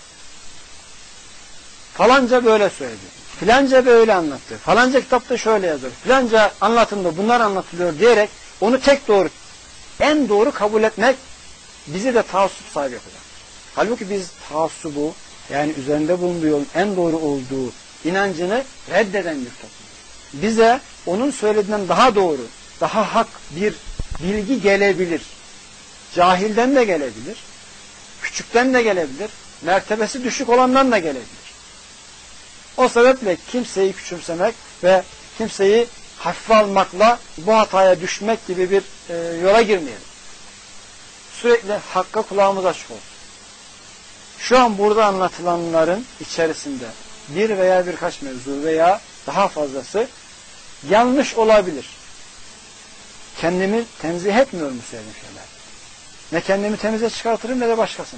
Falanca böyle söyledi. Filanca böyle anlattı. Falanca kitapta şöyle yazıyor. Filanca anlatımda bunlar anlatılıyor diyerek onu tek doğru, en doğru kabul etmek bizi de taassup sahibi yapacak. Halbuki biz taassubu, yani üzerinde bulunduğu yolun en doğru olduğu inancını reddeden bir toplum. Bize onun söylediğinden daha doğru, daha hak bir bilgi gelebilir. Cahilden de gelebilir. Küçükten de gelebilir. Mertebesi düşük olandan da gelebilir. O sebeple kimseyi küçümsemek ve kimseyi hafife almakla bu hataya düşmek gibi bir yola girmeyelim. Sürekli hakka kulağımız açık olsun. Şu an burada anlatılanların içerisinde bir veya birkaç mevzu veya daha fazlası yanlış olabilir. Kendimi tenzih etmiyorum bu söylediğim şeyler. Ne kendimi temize çıkartırım ne de başkasına.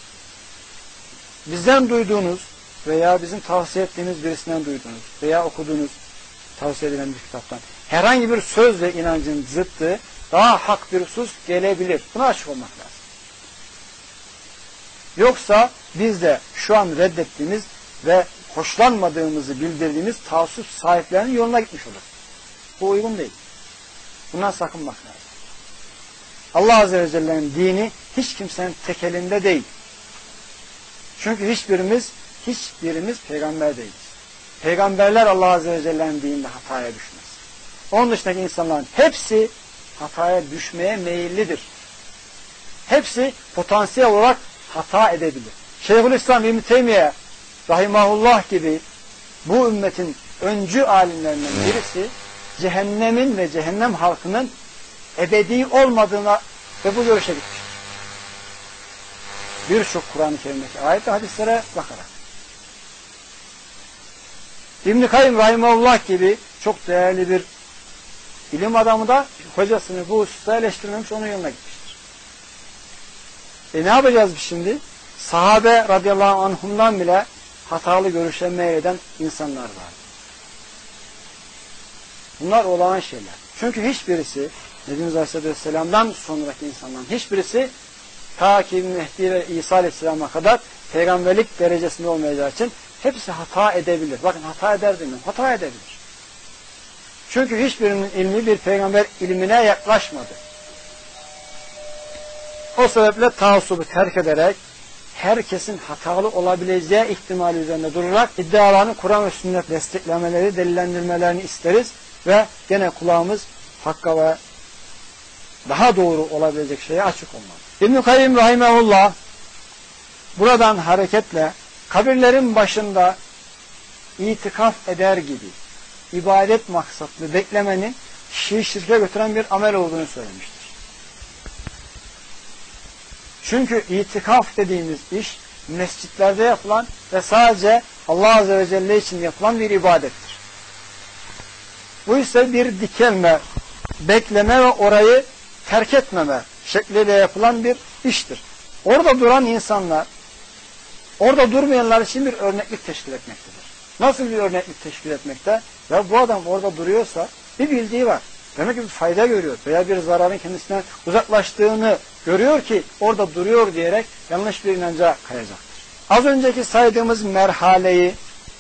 Bizden duyduğunuz veya bizim tavsiye ettiğimiz birisinden duyduğunuz veya okuduğunuz, tavsiye edilen bir kitaptan herhangi bir söz ve inancın zıttı daha hak bir husus gelebilir. Buna açık olmak lazım. Yoksa biz de şu an reddettiğimiz ve hoşlanmadığımızı bildirdiğimiz taassup sahiplerinin yoluna gitmiş olur. Bu uygun değil. Bundan sakınmak lazım. Allah Azze ve Celle'nin dini hiç kimsenin tek elinde değil. Çünkü hiçbirimiz peygamber değiliz. Peygamberler Allah Azze ve Celle'nin dininde hataya düşmez. Onun dışındaki insanların hepsi hataya düşmeye meyillidir. Hepsi potansiyel olarak hata edebilir. Şeyhülislam İbn-i Teymiye rahimahullah gibi bu ümmetin öncü alimlerinden birisi cehennemin ve cehennem halkının ebedi olmadığına ve bu görüşe gitmiştir. Birçok Kur'an-ı Kerim'deki ayet ve hadislere bakarak. İbn-i Kayyum rahimahullah gibi çok değerli bir ilim adamı da hocasını bu hususta eleştirmemiş, onun yoluna gitmiştir. Ne yapacağız biz şimdi? Sahabe radıyallahu anhumdan bile hatalı görüşe meyleden insanlar var. Bunlar olağan şeyler. Çünkü hiçbirisi Nebimiz Aleyhisselam'dan sonraki insanların hiçbirisi ta ki Mehdi ve İsa Aleyhisselam'a kadar peygamberlik derecesinde olmayacağı için hepsi hata edebilir. Bakın hata eder demiyorum. Hata edebilir. Çünkü hiçbirinin ilmi bir peygamber ilmine yaklaşmadı. O sebeple taassubu terk ederek herkesin hatalı olabileceği ihtimali üzerinde durarak iddialarını Kur'an ve sünnet desteklemeleri, delillendirmelerini isteriz ve gene kulağımız hakka ve daha doğru olabilecek şeye açık olmalı. İbn-i Kayyum rahimehullah buradan hareketle kabirlerin başında itikaf eder gibi ibadet maksatlı beklemenin kişiyi şirke götüren bir amel olduğunu söylemiştir. Çünkü itikaf dediğimiz iş mescitlerde yapılan ve sadece Allah Azze ve Celle için yapılan bir ibadettir. Bu ise bir dikelme, bekleme ve orayı terk etmeme şekliyle yapılan bir iştir. Orada duran insanlar, orada durmayanlar için bir örneklik teşkil etmektedir. Nasıl bir örneklik teşkil etmekte? Ya bu adam orada duruyorsa bir bildiği var. Demek ki bir fayda görüyor veya bir zararın kendisinden uzaklaştığını görüyor ki orada duruyor diyerek yanlış bir inanca kayacaktır. Az önceki saydığımız merhaleleri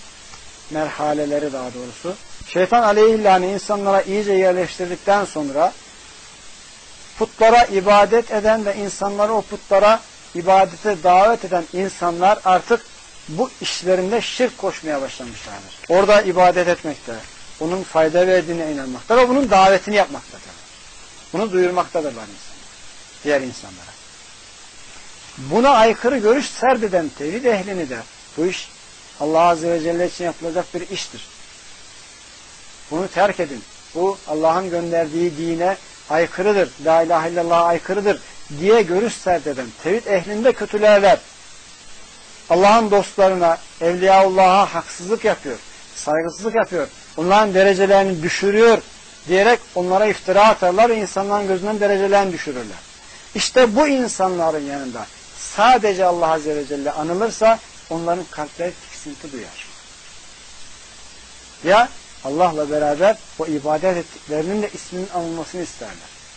daha doğrusu şeytan aleyhillâhını insanlara iyice yerleştirdikten sonra putlara ibadet eden ve insanları o putlara ibadete davet eden insanlar artık bu işlerinde şirk koşmaya başlamışlardır. Orada ibadet etmekte, onun fayda verdiğine inanmakta ve bunun davetini yapmaktadır. Bunu duyurmaktadırlar insanlar, diğer insanlara. Buna aykırı görüş serdeden tevhid ehlini de bu iş Allah Azze ve Celle için yapılacak bir iştir. Bunu terk edin. Bu Allah'ın gönderdiği dine aykırıdır. La ilahe illallah aykırıdır diye görüş sert eden, tevhid ehlinde kötülerler. Allah'ın dostlarına, Evliyaullah'a haksızlık yapıyor, saygısızlık yapıyor, onların derecelerini düşürüyor diyerek onlara iftira atarlar ve insanların gözünden derecelerini düşürürler. İşte bu insanların yanında sadece Allah Azze ve Celle anılırsa onların kalpleri tiksinti duyar. Ya Allah'la beraber o ibadet ettiklerinin de isminin anılmasını isterler.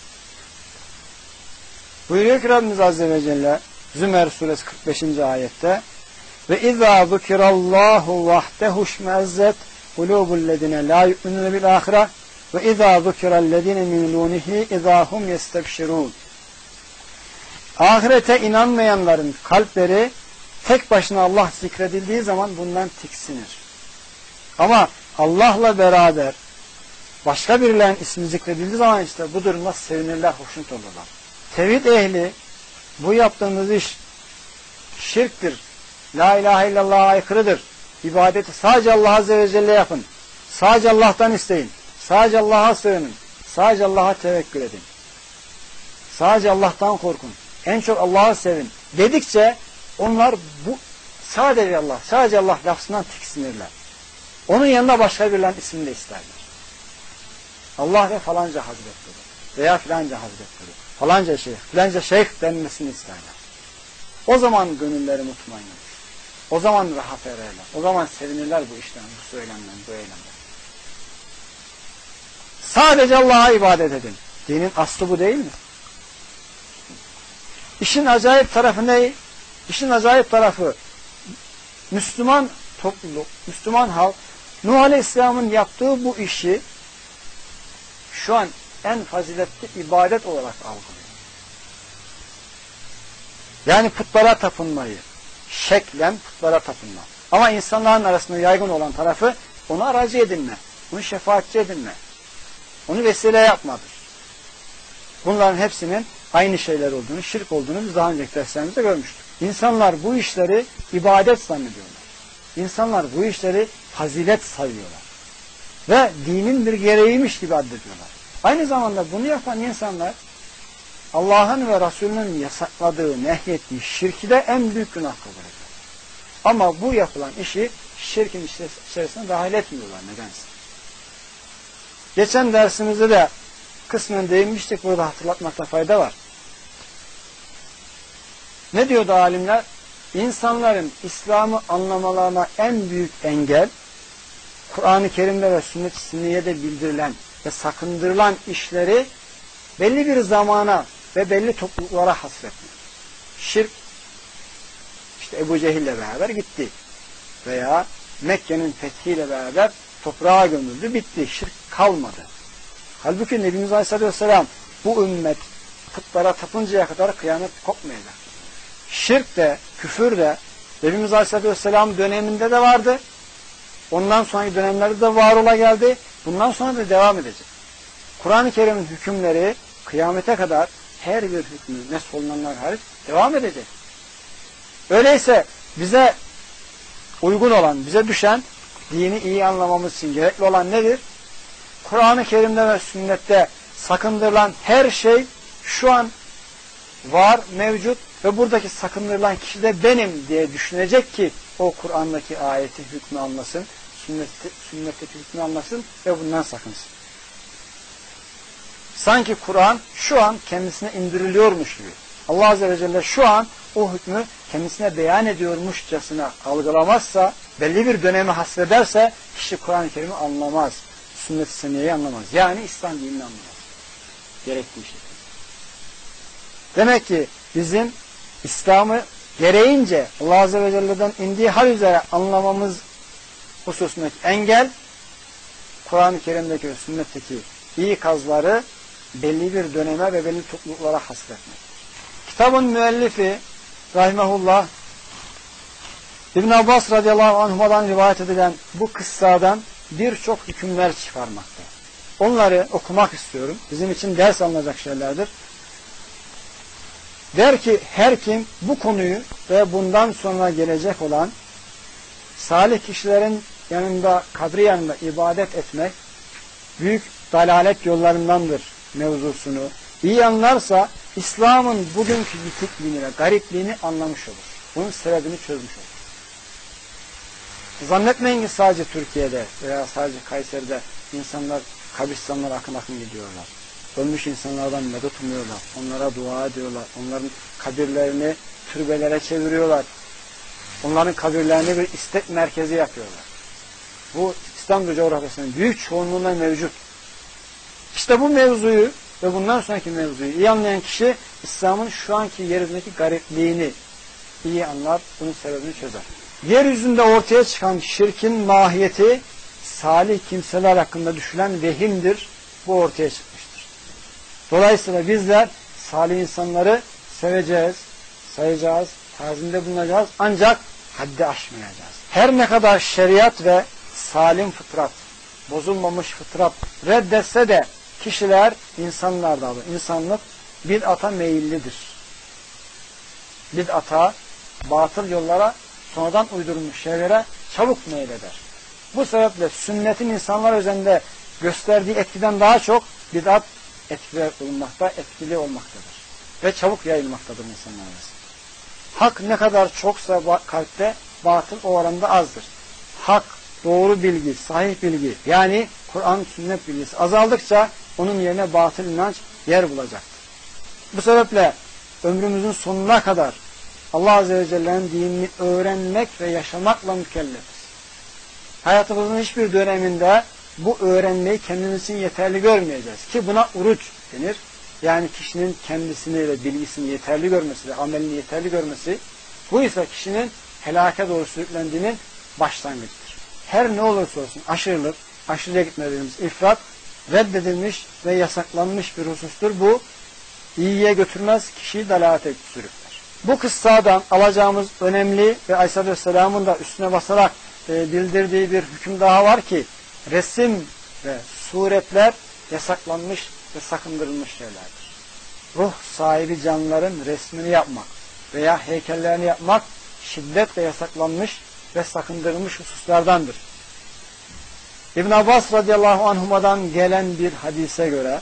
Buyuruyor ki Rabbimiz Azze ve Celle Zümer suresi 45. ayette ve izâ zukirallâhu vahdehu şmezzet kulûbullezine lâ yu'minûne bil âhire ve izâ zukirellezine min dûnihi izâ hum yestebşirûn. Ahirete inanmayanların kalpleri tek başına Allah zikredildiği zaman bundan tiksinir. Ama Allah'la beraber başka birilerinin ismi zikredildiği zaman işte bu durumda sevinirler, hoşnut olurlar. Tevhid ehli bu yaptığınız iş şirktir. La ilahe illallah'a aykırıdır. İbadeti sadece Allah Azze ve Celle yapın. Sadece Allah'tan isteyin. Sadece Allah'a sığının. Sadece Allah'a tevekkül edin. Sadece Allah'tan korkun. En çok Allah'ı sevin. Dedikçe onlar bu sadece Allah lafzından tiksinirler. Onun yanında başka birilerinin ismini de isterler. Allah ve falanca hazretleri veya filanca hazretleri, falanca şeyh denmesini isterler. O zaman gönülleri mutmain olur. O zaman rahat ederler. O zaman sevinirler bu işten, bu söylemden, bu eylemden. Sadece Allah'a ibadet edin. Dinin aslı bu değil mi? İşin acayip tarafı ne? İşin acayip tarafı Müslüman topluluk, Müslüman halk Nuh Aleyhisselam'ın yaptığı bu işi şu an en faziletli ibadet olarak algılıyor. Yani putlara tapınmayı, şeklen putlara tapınma. Ama insanların arasında yaygın olan tarafı onu aracı edinme, onu şefaatçi edinme, onu vesile yapmadır. Bunların hepsinin aynı şeyler olduğunu, şirk olduğunu biz daha önceki derslerimizde görmüştük. İnsanlar bu işleri ibadet zannediyorlar. İnsanlar bu işleri fazilet sayıyorlar. Ve dinin bir gereğiymiş gibi addediyorlar. Aynı zamanda bunu yapan insanlar Allah'ın ve Resulünün yasakladığı, nehyettiği şirki de en büyük günah kabul ediyor. Ama bu yapılan işi şirkin içerisine dahil etmiyorlar nedense. Geçen dersimizde de kısmen değinmiştik, burada hatırlatmakta fayda var. Ne diyordu alimler? İnsanların İslam'ı anlamalarına en büyük engel Kur'an-ı Kerim'de ve sünnet-i sünniye'de bildirilen ve sakındırılan işleri belli bir zamana ve belli topluluklara hasretmek. Şirk işte Ebu Cehil'le beraber gitti. Veya Mekke'nin fethiyle beraber toprağa gömüldü, bitti. Şirk kalmadı. Halbuki Nebimiz Aleyhisselatü Vesselam bu ümmet putlara tapıncaya kadar kıyamet kopmayacak. Şirk de, küfür de Nebimiz Aleyhisselatü Vesselam döneminde de vardı. Ondan sonraki dönemlerde de var ola geldi. Bundan sonra da devam edecek. Kur'an-ı Kerim'in hükümleri kıyamete kadar her bir hükmü nesfolunanlar hariç devam edecek. Öyleyse bize uygun olan, bize düşen dini iyi anlamamız için gerekli olan nedir? Kur'an-ı Kerim'de ve sünnette sakındırılan her şey şu an var, mevcut ve buradaki sakındırılan kişi de benim diye düşünecek ki o Kur'an'daki ayeti hükmü anlasın, sünnetteki hükmü anlasın ve bundan sakınsın. Sanki Kur'an şu an kendisine indiriliyormuş gibi. Allah Azze ve Celle şu an o hükmü kendisine beyan ediyormuşçasına algılamazsa, belli bir dönemi hasrederse kişi Kur'an-ı Kerim'i anlamaz. Sünnet-i seniyyeyi anlamaz. Yani İslam dinini anlamaz. Gerektiği şekilde. Demek ki bizim İslam'ı gereğince Allah Azze ve Celle'den indiği hal üzere anlamamız hususundaki engel Kur'an-ı Kerim'deki ve sünnetteki ikazları belli bir döneme ve belli topluluklara hasretmek. Kitabın müellifi rahimehullah İbn Abbas radıyallahu anhuma'dan rivayet edilen bu kıssadan birçok hükümler çıkarmakta. Onları okumak istiyorum. Bizim için ders alınacak şeylerdir. Der ki her kim bu konuyu ve bundan sonra gelecek olan salih kişilerin yanında, kabri yanında ibadet etmek büyük dalalet yollarındandır mevzusunu iyi anlarsa İslam'ın bugünkü yitikliğini ve garipliğini anlamış olur. Bunun sebebini çözmüş olur. Zannetmeyin ki sadece Türkiye'de veya sadece Kayseri'de insanlar kabristanlara akın akın gidiyorlar. Ölmüş insanlardan medet umuyorlar. Onlara dua ediyorlar. Onların kabirlerini türbelere çeviriyorlar. Onların kabirlerini bir istek merkezi yapıyorlar. Bu İslam coğrafyasının büyük çoğunluğunda mevcut. İşte bu mevzuyu ve bundan sonraki mevzuyu iyi anlayan kişi İslam'ın şu anki yeryüzündeki garipliğini iyi anlar, bunun sebebini çözer. Yeryüzünde ortaya çıkan şirkin mahiyeti salih kimseler hakkında düşülen vehimdir. Bu ortaya çıkmıştır. Dolayısıyla bizler salih insanları seveceğiz, sayacağız, tazimde bulunacağız ancak haddi aşmayacağız. Her ne kadar şeriat ve salim fıtrat, bozulmamış fıtrat reddetse de kişiler, insanlık bid'ata meyillidir. Bid'ata, batıl yollara, sonradan uydurulmuş şeylere çabuk meyleder. Bu sebeple sünnetin insanlar üzerinde gösterdiği etkiden daha çok bid'at etkili olmaktadır. Ve çabuk yayılmaktadır insanlar arasında. Hak ne kadar çoksa kalpte, batıl o oranda azdır. Hak, doğru bilgi, sahih bilgi, yani Kur'an, sünnet bilgisi azaldıkça onun yerine batıl inanç yer bulacaktır. Bu sebeple ömrümüzün sonuna kadar Allah Azze ve Celle'nin dinini öğrenmek ve yaşamakla mükellefiz. Hayatımızın hiçbir döneminde bu öğrenmeyi kendimiz için yeterli görmeyeceğiz. Ki buna uruç denir. Yani kişinin kendisini ve bilgisini yeterli görmesi ve amelini yeterli görmesi, bu ise kişinin helake doğru sürüklendiğinin başlangıcıdır. Her ne olursa olsun aşırılık, aşırıya gitme dediğimiz ifrat reddedilmiş ve yasaklanmış bir husustur. Bu iyiye götürmez, kişiyi dalalete sürükler. Bu kıssadan alacağımız önemli ve Aleyhisselam'ın da üstüne basarak bildirdiği bir hüküm daha var ki resim ve suretler yasaklanmış ve sakındırılmış şeylerdir. Ruh sahibi canlıların resmini yapmak veya heykellerini yapmak şiddetle yasaklanmış ve sakındırılmış hususlardandır. İbn Abbas radıyallahu anhuma'dan gelen bir hadise göre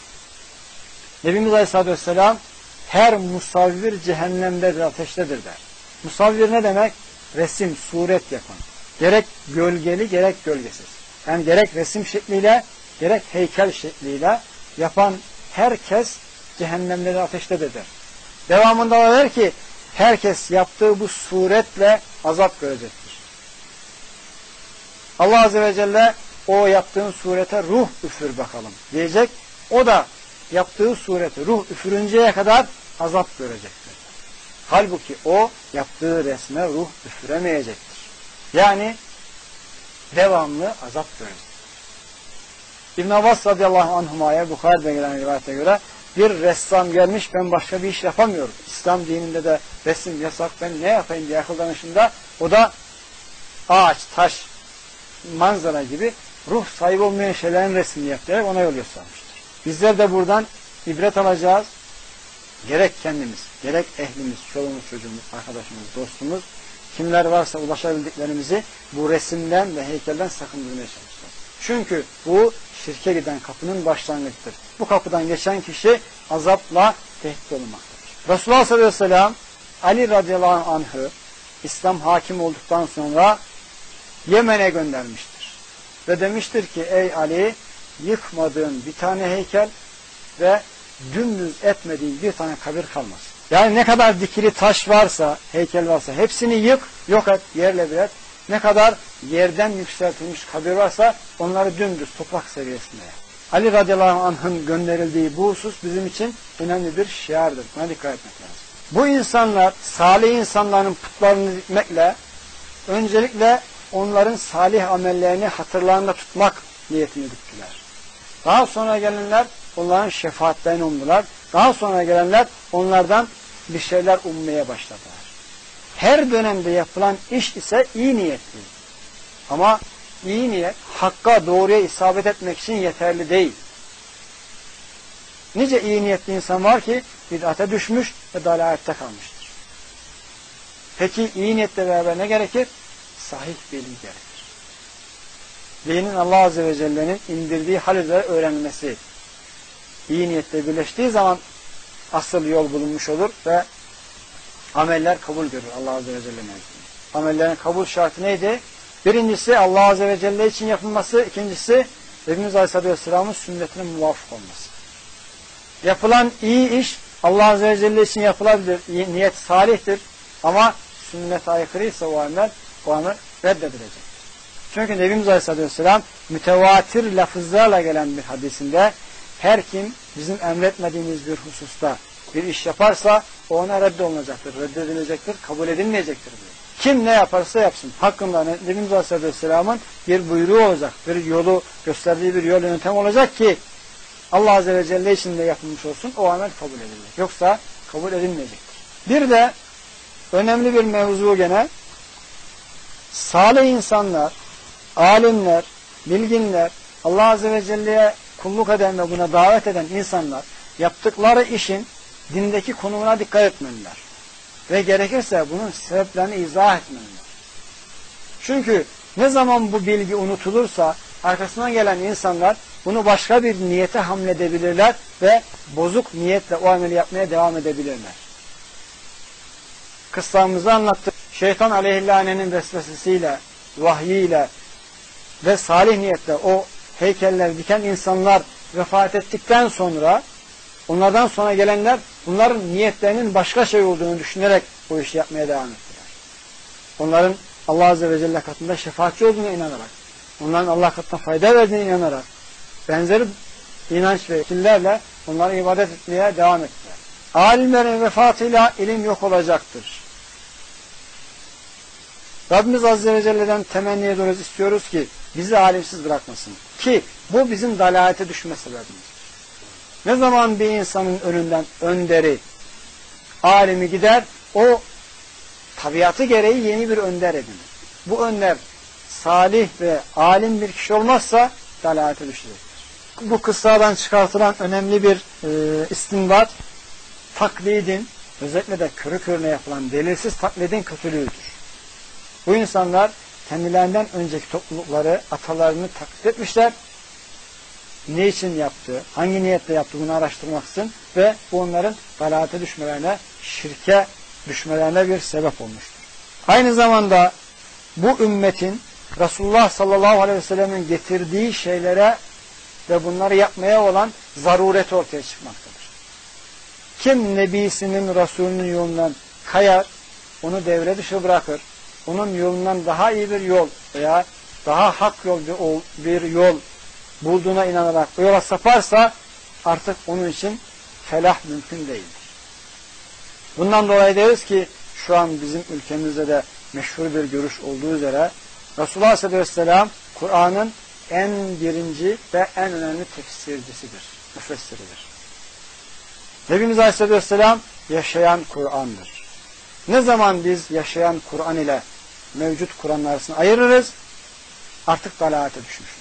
Nebimiz Aleyhisselatü Vesselam her musavvir cehennemdedir, ateştedir der. Musavvir ne demek? Resim, suret yapan. Gerek gölgeli gerek gölgesiz. Yani gerek resim şekliyle gerek heykel şekliyle yapan herkes cehennemde, ateştedir der. Devamında der ki herkes yaptığı bu suretle azap görecektir. Allah Azze ve Celle o yaptığın surete ruh üfür bakalım diyecek. O da yaptığı surete ruh üfürünceye kadar azap görecektir. Halbuki o yaptığı resme ruh üfüremeyecektir. Yani devamlı azap görecektir. İbn Abbas radıyallahu anhuma'ya Bukhari'de gelen rivayete göre bir ressam gelmiş, ben başka bir iş yapamıyorum. İslam dininde de resim yasak, ben ne yapayım diye akıldanışında o da ağaç, taş, manzara gibi ruh sahibi olmayan şeylerin resmini yaparak ona yol göstermiştir. Bizler de buradan ibret alacağız. Gerek kendimiz, gerek ehlimiz, çoluğumuz, çocuğumuz, arkadaşımız, dostumuz, kimler varsa ulaşabildiklerimizi bu resimden ve heykelden sakındırmaya çalışacağız. Çünkü bu şirke giden kapının başlangıcıdır. Bu kapıdan geçen kişi azapla tehdit olunmaktadır. Resulullah sallallahu aleyhi ve sellem Ali radıyallahu anh'ı İslam hakim olduktan sonra Yemen'e göndermiştir. Ve demiştir ki ey Ali, yıkmadığın bir tane heykel ve dümdüz etmediğin bir tane kabir kalmaz. Yani ne kadar dikili taş varsa, heykel varsa hepsini yık, yok et, yerle bir et. Ne kadar yerden yükseltilmiş kabir varsa onları dümdüz toprak seviyesinde yap. Ali radıyallahu anh'ın gönderildiği bu husus bizim için önemli bir şiardır. Buna dikkat etmek lazım. Bu insanlar salih insanların putlarını dikmekle öncelikle onların salih amellerini hatırlarında tutmak niyetini diktiler. Daha sonra gelenler onların şefaatlerini umdular. Daha sonra gelenler onlardan bir şeyler ummaya başladılar. Her dönemde yapılan iş ise iyi niyetli. Ama iyi niyet hakka, doğruya isabet etmek için yeterli değil. Nice iyi niyetli insan var ki bid'ate düşmüş ve dalalette kalmıştır. Peki iyi niyetle beraber ne gerekir? sahih bilgi gerekir. Dinin Allah Azze ve Celle'nin indirdiği hal üzere öğrenilmesi iyi niyetle birleştiği zaman asıl yol bulunmuş olur ve ameller kabul görür Allah Azze ve Celle'nin nezdinde. Amellerin kabul şartı neydi? Birincisi Allah Azze ve Celle için yapılması, ikincisi Efendimiz Aleyhisselatü Vesselam'ın sünnetine muvafık olması. Yapılan iyi iş Allah Azze ve Celle için yapılabilir, niyet salihtir ama sünnete aykırıysa o amel reddedilecektir. Çünkü Nebimiz Aleyhisselatü Vesselam mütevatir lafızlarla gelen bir hadisinde her kim bizim emretmediğimiz bir hususta bir iş yaparsa o ona reddolunacaktır, reddedilecektir, kabul edilmeyecektir diyor. Kim ne yaparsa yapsın. Hakkında Nebimiz Aleyhisselatü Vesselam'ın bir buyruğu olacak, bir yolu, gösterdiği bir yol yöntem olacak ki Allah Azze ve Celle için de yapılmış olsun, o amel kabul edilecek. Yoksa kabul edilmeyecektir. Bir de önemli bir mevzu gene salih insanlar, alimler, bilginler, Allah Azze ve Celle'ye kulluk eden ve buna davet eden insanlar yaptıkları işin dindeki konumuna dikkat etmeliler. Ve gerekirse bunun sebeplerini izah etmeliler. Çünkü ne zaman bu bilgi unutulursa arkasından gelen insanlar bunu başka bir niyete hamledebilirler ve bozuk niyetle o ameli yapmaya devam edebilirler. Kıssamızı anlattık. Şeytan aleyhillanenin vesvesesiyle, vahyiyle ve salih niyetle o heykeller diken insanlar vefat ettikten sonra onlardan sonra gelenler bunların niyetlerinin başka şey olduğunu düşünerek bu işi yapmaya devam ettiler. Onların Allah Azze ve Celle katında şefaatçi olduğuna inanarak, onların Allah katında fayda verdiğine inanarak, benzeri inanç ve fikirlerle onlara ibadet etmeye devam ettiler. Alimlerin vefatıyla ilim yok olacaktır. Rabbimiz Azze ve Celle'den temenni ediyoruz, istiyoruz ki bizi alimsiz bırakmasın. Ki bu bizim dalalete düşme sebebimiz. Ne zaman bir insanın önünden önderi, alimi gider, o tabiatı gereği yeni bir önder edinir. Bu önder salih ve alim bir kişi olmazsa dalalete düşecektir. Bu kıssadan çıkartılan önemli bir istinbat, taklidin, özellikle de körü körüne yapılan delilsiz taklidin kötülüğüdür. Bu insanlar kendilerinden önceki toplulukları, atalarını taklit etmişler. Ne için yaptı, hangi niyetle yaptı bunu araştırmaksın ve bu onların dalalete düşmelerine, şirke düşmelerine bir sebep olmuştur. Aynı zamanda bu ümmetin Resulullah sallallahu aleyhi ve sellemin getirdiği şeylere ve bunları yapmaya olan zarureti ortaya çıkmaktadır. Kim Nebisinin, Resulünün yolundan kayar, onu devre dışı bırakır, onun yolundan daha iyi bir yol veya daha hak yol bir yol bulduğuna inanarak o yola saparsa artık onun için felah mümkün değildir. Bundan dolayı deriz ki şu an bizim ülkemizde de meşhur bir görüş olduğu üzere Resulullah Aleyhisselam Kur'an'ın en birinci ve en önemli tefsircisidir, müfessiridir. Nebimiz Aleyhisselam yaşayan Kur'an'dır. Ne zaman biz yaşayan Kur'an ile mevcut Kur'an'ın arasını ayırırız, artık dalalete düşmüşüz.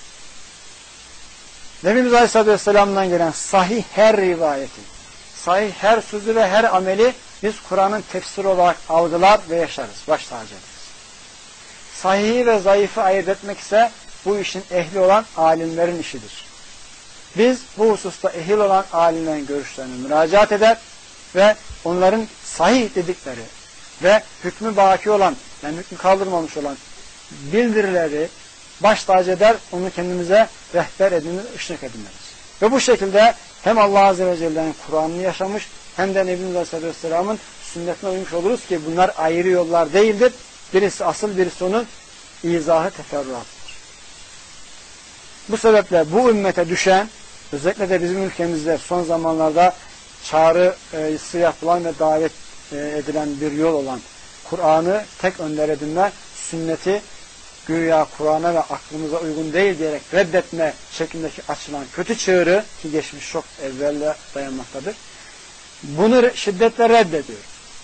Nebimiz Aleyhisselam'dan gelen sahih her rivayeti, sahih her sözü ve her ameli biz Kur'an'ın tefsiri olarak algılar ve yaşarız. Baş tacı ederiz. Sahihi ve zayıfı ayırt etmek ise bu işin ehli olan alimlerin işidir. Biz bu hususta ehil olan alimlerin görüşlerine müracaat eder ve onların sahih dedikleri ve hükmü baki olan, yani hükmü kaldırmamış olan bildirileri baş tacı eder, onu kendimize rehber edinir, ışık ediniriz. Ve bu şekilde hem Allah Azze ve Celle'nin Kur'an'ını yaşamış hem de Nebimiz Aleyhisselam'ın sünnetine uymuş oluruz ki bunlar ayrı yollar değildir. Birisi asıl, birisi onun izahı, teferruatıdır. Bu sebeple bu ümmete düşen, özellikle de bizim ülkemizde son zamanlarda çağrısı yapılan ve davet edilen bir yol olan Kur'an'ı tek önder edinme, sünneti güya Kur'an'a ve aklımıza uygun değil diyerek reddetme şeklindeki açılan kötü çığırı, ki geçmiş çok evvelle dayanmaktadır, bunu şiddetle reddediyor.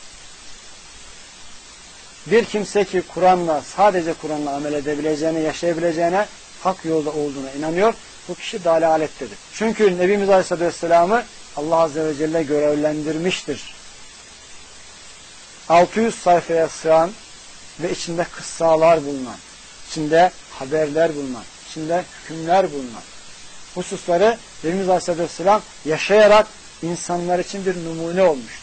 Bir kimse ki Kur'an'la, sadece Kur'an'la amel edebileceğine, yaşayabileceğine, hak yolda olduğuna inanıyor, bu kişi dalalettedir. Çünkü Nebimiz Aleyhisselam'ı Allah Azze ve Celle görevlendirmiştir. 600 sayfaya sığan ve içinde kıssalar bulunan, içinde haberler bulunan, içinde hükümler bulunan hususları Efendimiz Aleyhisselatü Vesselam yaşayarak insanlar için bir numune olmuştur.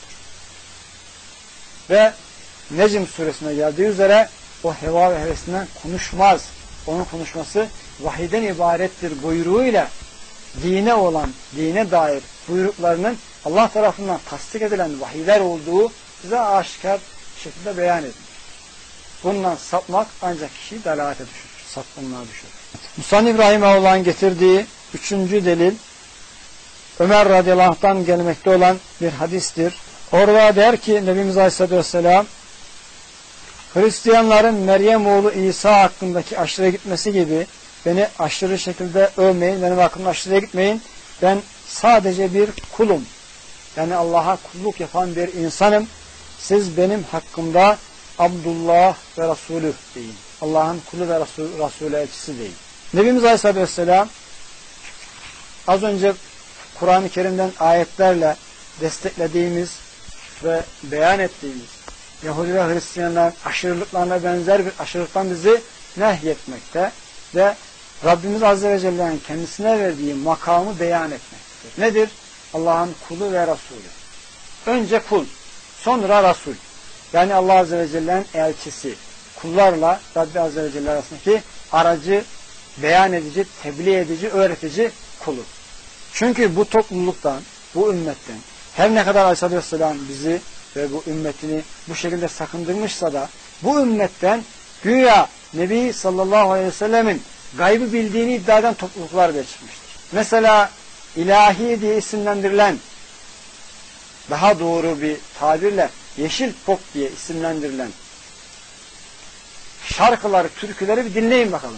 Ve Necm suresine geldiği üzere o heva ve hevesinden konuşmaz. Onun konuşması vahiyden ibarettir buyruğuyla dine dair buyruklarının Allah tarafından tasdik edilen vahiyler olduğu bize aşikar şekilde beyan edilir. Bundan sapmak ancak kişiyi dalalete düşürür, sapkınlığa düşürür. Musannif Rahimahullah'ın getirdiği üçüncü delil Ömer radıyallahu anh'tan gelmekte olan bir hadistir. Orada der ki Nebimiz Aleyhisselatü Vesselam, Hristiyanların Meryem oğlu İsa hakkındaki aşırıya gitmesi gibi beni aşırı şekilde övmeyin, benim hakkımda aşırıya gitmeyin. Ben sadece bir kulum. Yani Allah'a kulluk yapan bir insanım. Siz benim hakkımda Abdullah ve Resulü deyin. Allah'ın kulu ve Resulü elçisi deyin. Nebimiz Aleyhisselatü Vesselam az önce Kur'an-ı Kerim'den ayetlerle desteklediğimiz ve beyan ettiğimiz Yahudi ve Hristiyanlar aşırılıklarına benzer bir aşırılıktan bizi nehyetmekte ve Rabbimiz Azze ve Celle'nin kendisine verdiği makamı beyan etmektedir. Nedir? Allah'ın kulu ve Resulü. Önce kul, sonra Resul. Yani Allah Azze ve Celle'nin elçisi. Kullarla Rabbi Azze ve Celle arasındaki aracı, beyan edici, tebliğ edici, öğretici kulu. Çünkü bu topluluktan, bu ümmetten her ne kadar Aleyhisselatü Vesselam bizi ve bu ümmetini bu şekilde sakındırmışsa da bu ümmetten güya Nebi sallallahu aleyhi ve sellemin gaybı bildiğini iddia eden topluluklar da çıkmıştır. Mesela ilahi diye isimlendirilen, daha doğru bir tabirle yeşil pop diye isimlendirilen şarkıları, türküleri bir dinleyin bakalım.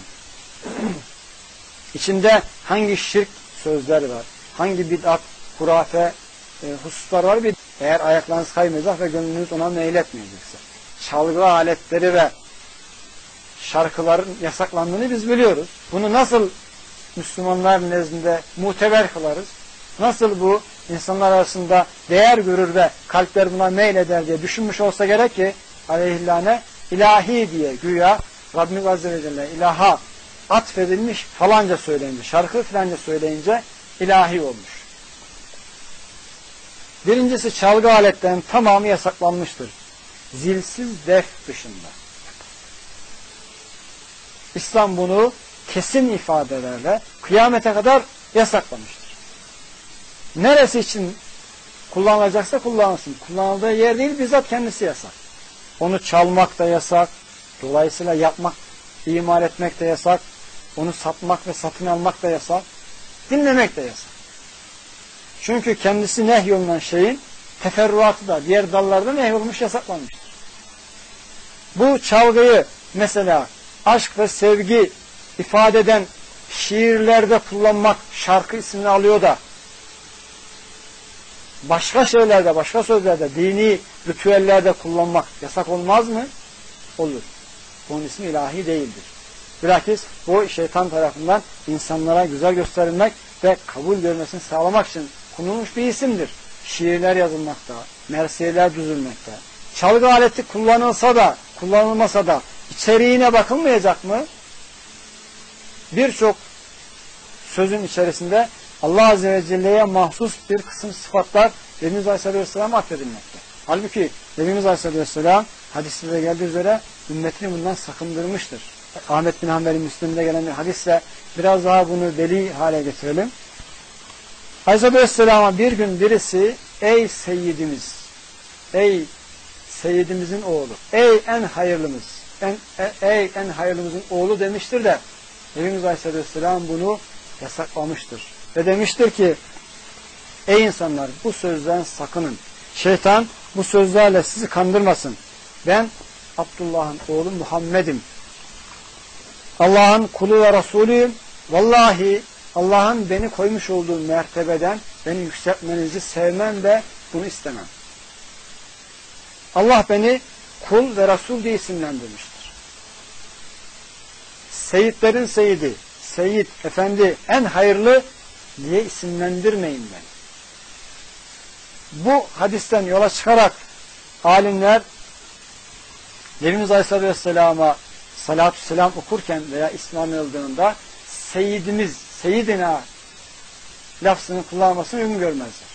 İçinde hangi şirk sözler var, hangi bid'at, hurafe hususlar var. Eğer ayaklarınız kaymayacak ve gönlünüz ona meyletmeyecekse. Çalgı aletleri ve şarkıların yasaklandığını biz biliyoruz. Bunu nasıl Müslümanlar nezdinde muteber kılarız? Nasıl bu insanlar arasında değer görür ve kalpler buna meyleder diye düşünmüş olsa gerek ki aleyhillâne ilahi diye güya Rabbimiz Azze ve Celle ilaha atfedilmiş falanca söyleyince, şarkı filanca söyleyince ilahi olmuş. Birincisi çalgı aletlerinin tamamı yasaklanmıştır. Zilsiz def dışında. İslam bunu kesin ifadelerle kıyamete kadar yasaklamıştır. Neresi için kullanılacaksa kullanılsın. Kullanıldığı yer değil, bizzat kendisi yasak. Onu çalmak da yasak. Dolayısıyla yapmak, imal etmek de yasak. Onu satmak ve satın almak da yasak. Dinlemek de yasak. Çünkü kendisi nehyolunan şeyin teferruatı da diğer dallarda nehyolmuş, yasaklanmıştır. Bu çalgıyı mesela aşk ve sevgi ifade eden şiirlerde kullanmak, şarkı ismini alıyor da başka şeylerde, başka sözlerde, dini ritüellerde kullanmak yasak olmaz mı? Olur. Bunun ismi ilahi değildir. Bilakis bu şeytan tarafından insanlara güzel gösterilmek ve kabul görmesini sağlamak için konulmuş bir isimdir. Şiirler yazılmakta, mersiyeler düzülmekte. Çalgı aleti kullanılsa da, kullanılmasa da içeriğine bakılmayacak mı? Birçok sözün içerisinde Allah Azze ve Celle'ye mahsus bir kısım sıfatlar Nebimiz Aleyhisselatü Vesselam'a atfedilmekte. Halbuki Nebimiz Aleyhisselatü Vesselam hadiste de geldiği üzere ümmetini bundan sakındırmıştır. Ahmet bin Hanbel'in Müslim'de gelen bir hadisle biraz daha bunu deli hale getirelim. Aleyhisselatü Vesselam'a bir gün birisi ey seyyidimiz, ey seyyidimizin oğlu, ey en hayırlımız, ey en hayırlımızın oğlu demiştir de Nebimiz Aleyhisselatü Vesselam bunu yasaklamıştır. Ve demiştir ki ey insanlar bu sözden sakının. Şeytan bu sözlerle sizi kandırmasın. Ben Abdullah'ın oğlu Muhammed'im. Allah'ın kulu ve Resulüyüm. Vallahi Allah'ın beni koymuş olduğu mertebeden beni yükseltmenizi sevmem ve bunu istemem. Allah beni kul ve Resul diye isimlendirmiştir. Seyyidlerin seyyidi, seyyid, efendi, en hayırlı diye isimlendirmeyin beni. Bu hadisten yola çıkarak alimler Nebimiz Aleyhisselatü Vesselam'a salatü selam okurken veya ismi anıldığında Seyyidimiz, Seyyidina lafzını kullanmasını uygun görmezler.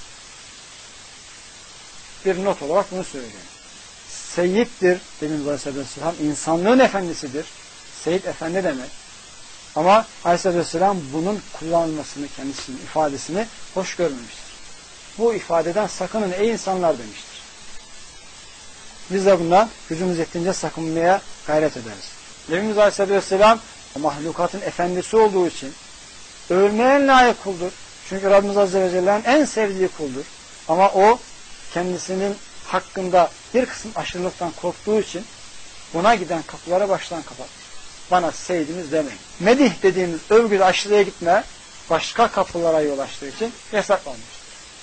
Bir not olarak bunu söyleyeyim. Seyyiddir Nebimiz Aleyhisselatü Vesselam, insanlığın efendisidir. Seyyid efendi demek. Ama Aleyhisselatü Vesselam bunun kullanılmasını, kendisinin ifadesini hoş görmemiştir. Bu ifadeden sakının ey insanlar demiştir. Biz de bundan gücümüz yettiğince sakınmaya gayret ederiz. Nebimiz Aleyhisselatü Vesselam mahlukatın efendisi olduğu için övülmeye en layık kuldur. Çünkü Rabbimiz Azze ve Celle'nin en sevdiği kuldur. Ama o kendisinin hakkında bir kısım aşırılıktan korktuğu için buna giden kapıları baştan kapatır. Bana seyyidimiz demeyin. Medih dediğimiz övgüde aşırıya gitme başka kapılara yol açtığı için yasaklanmıştır.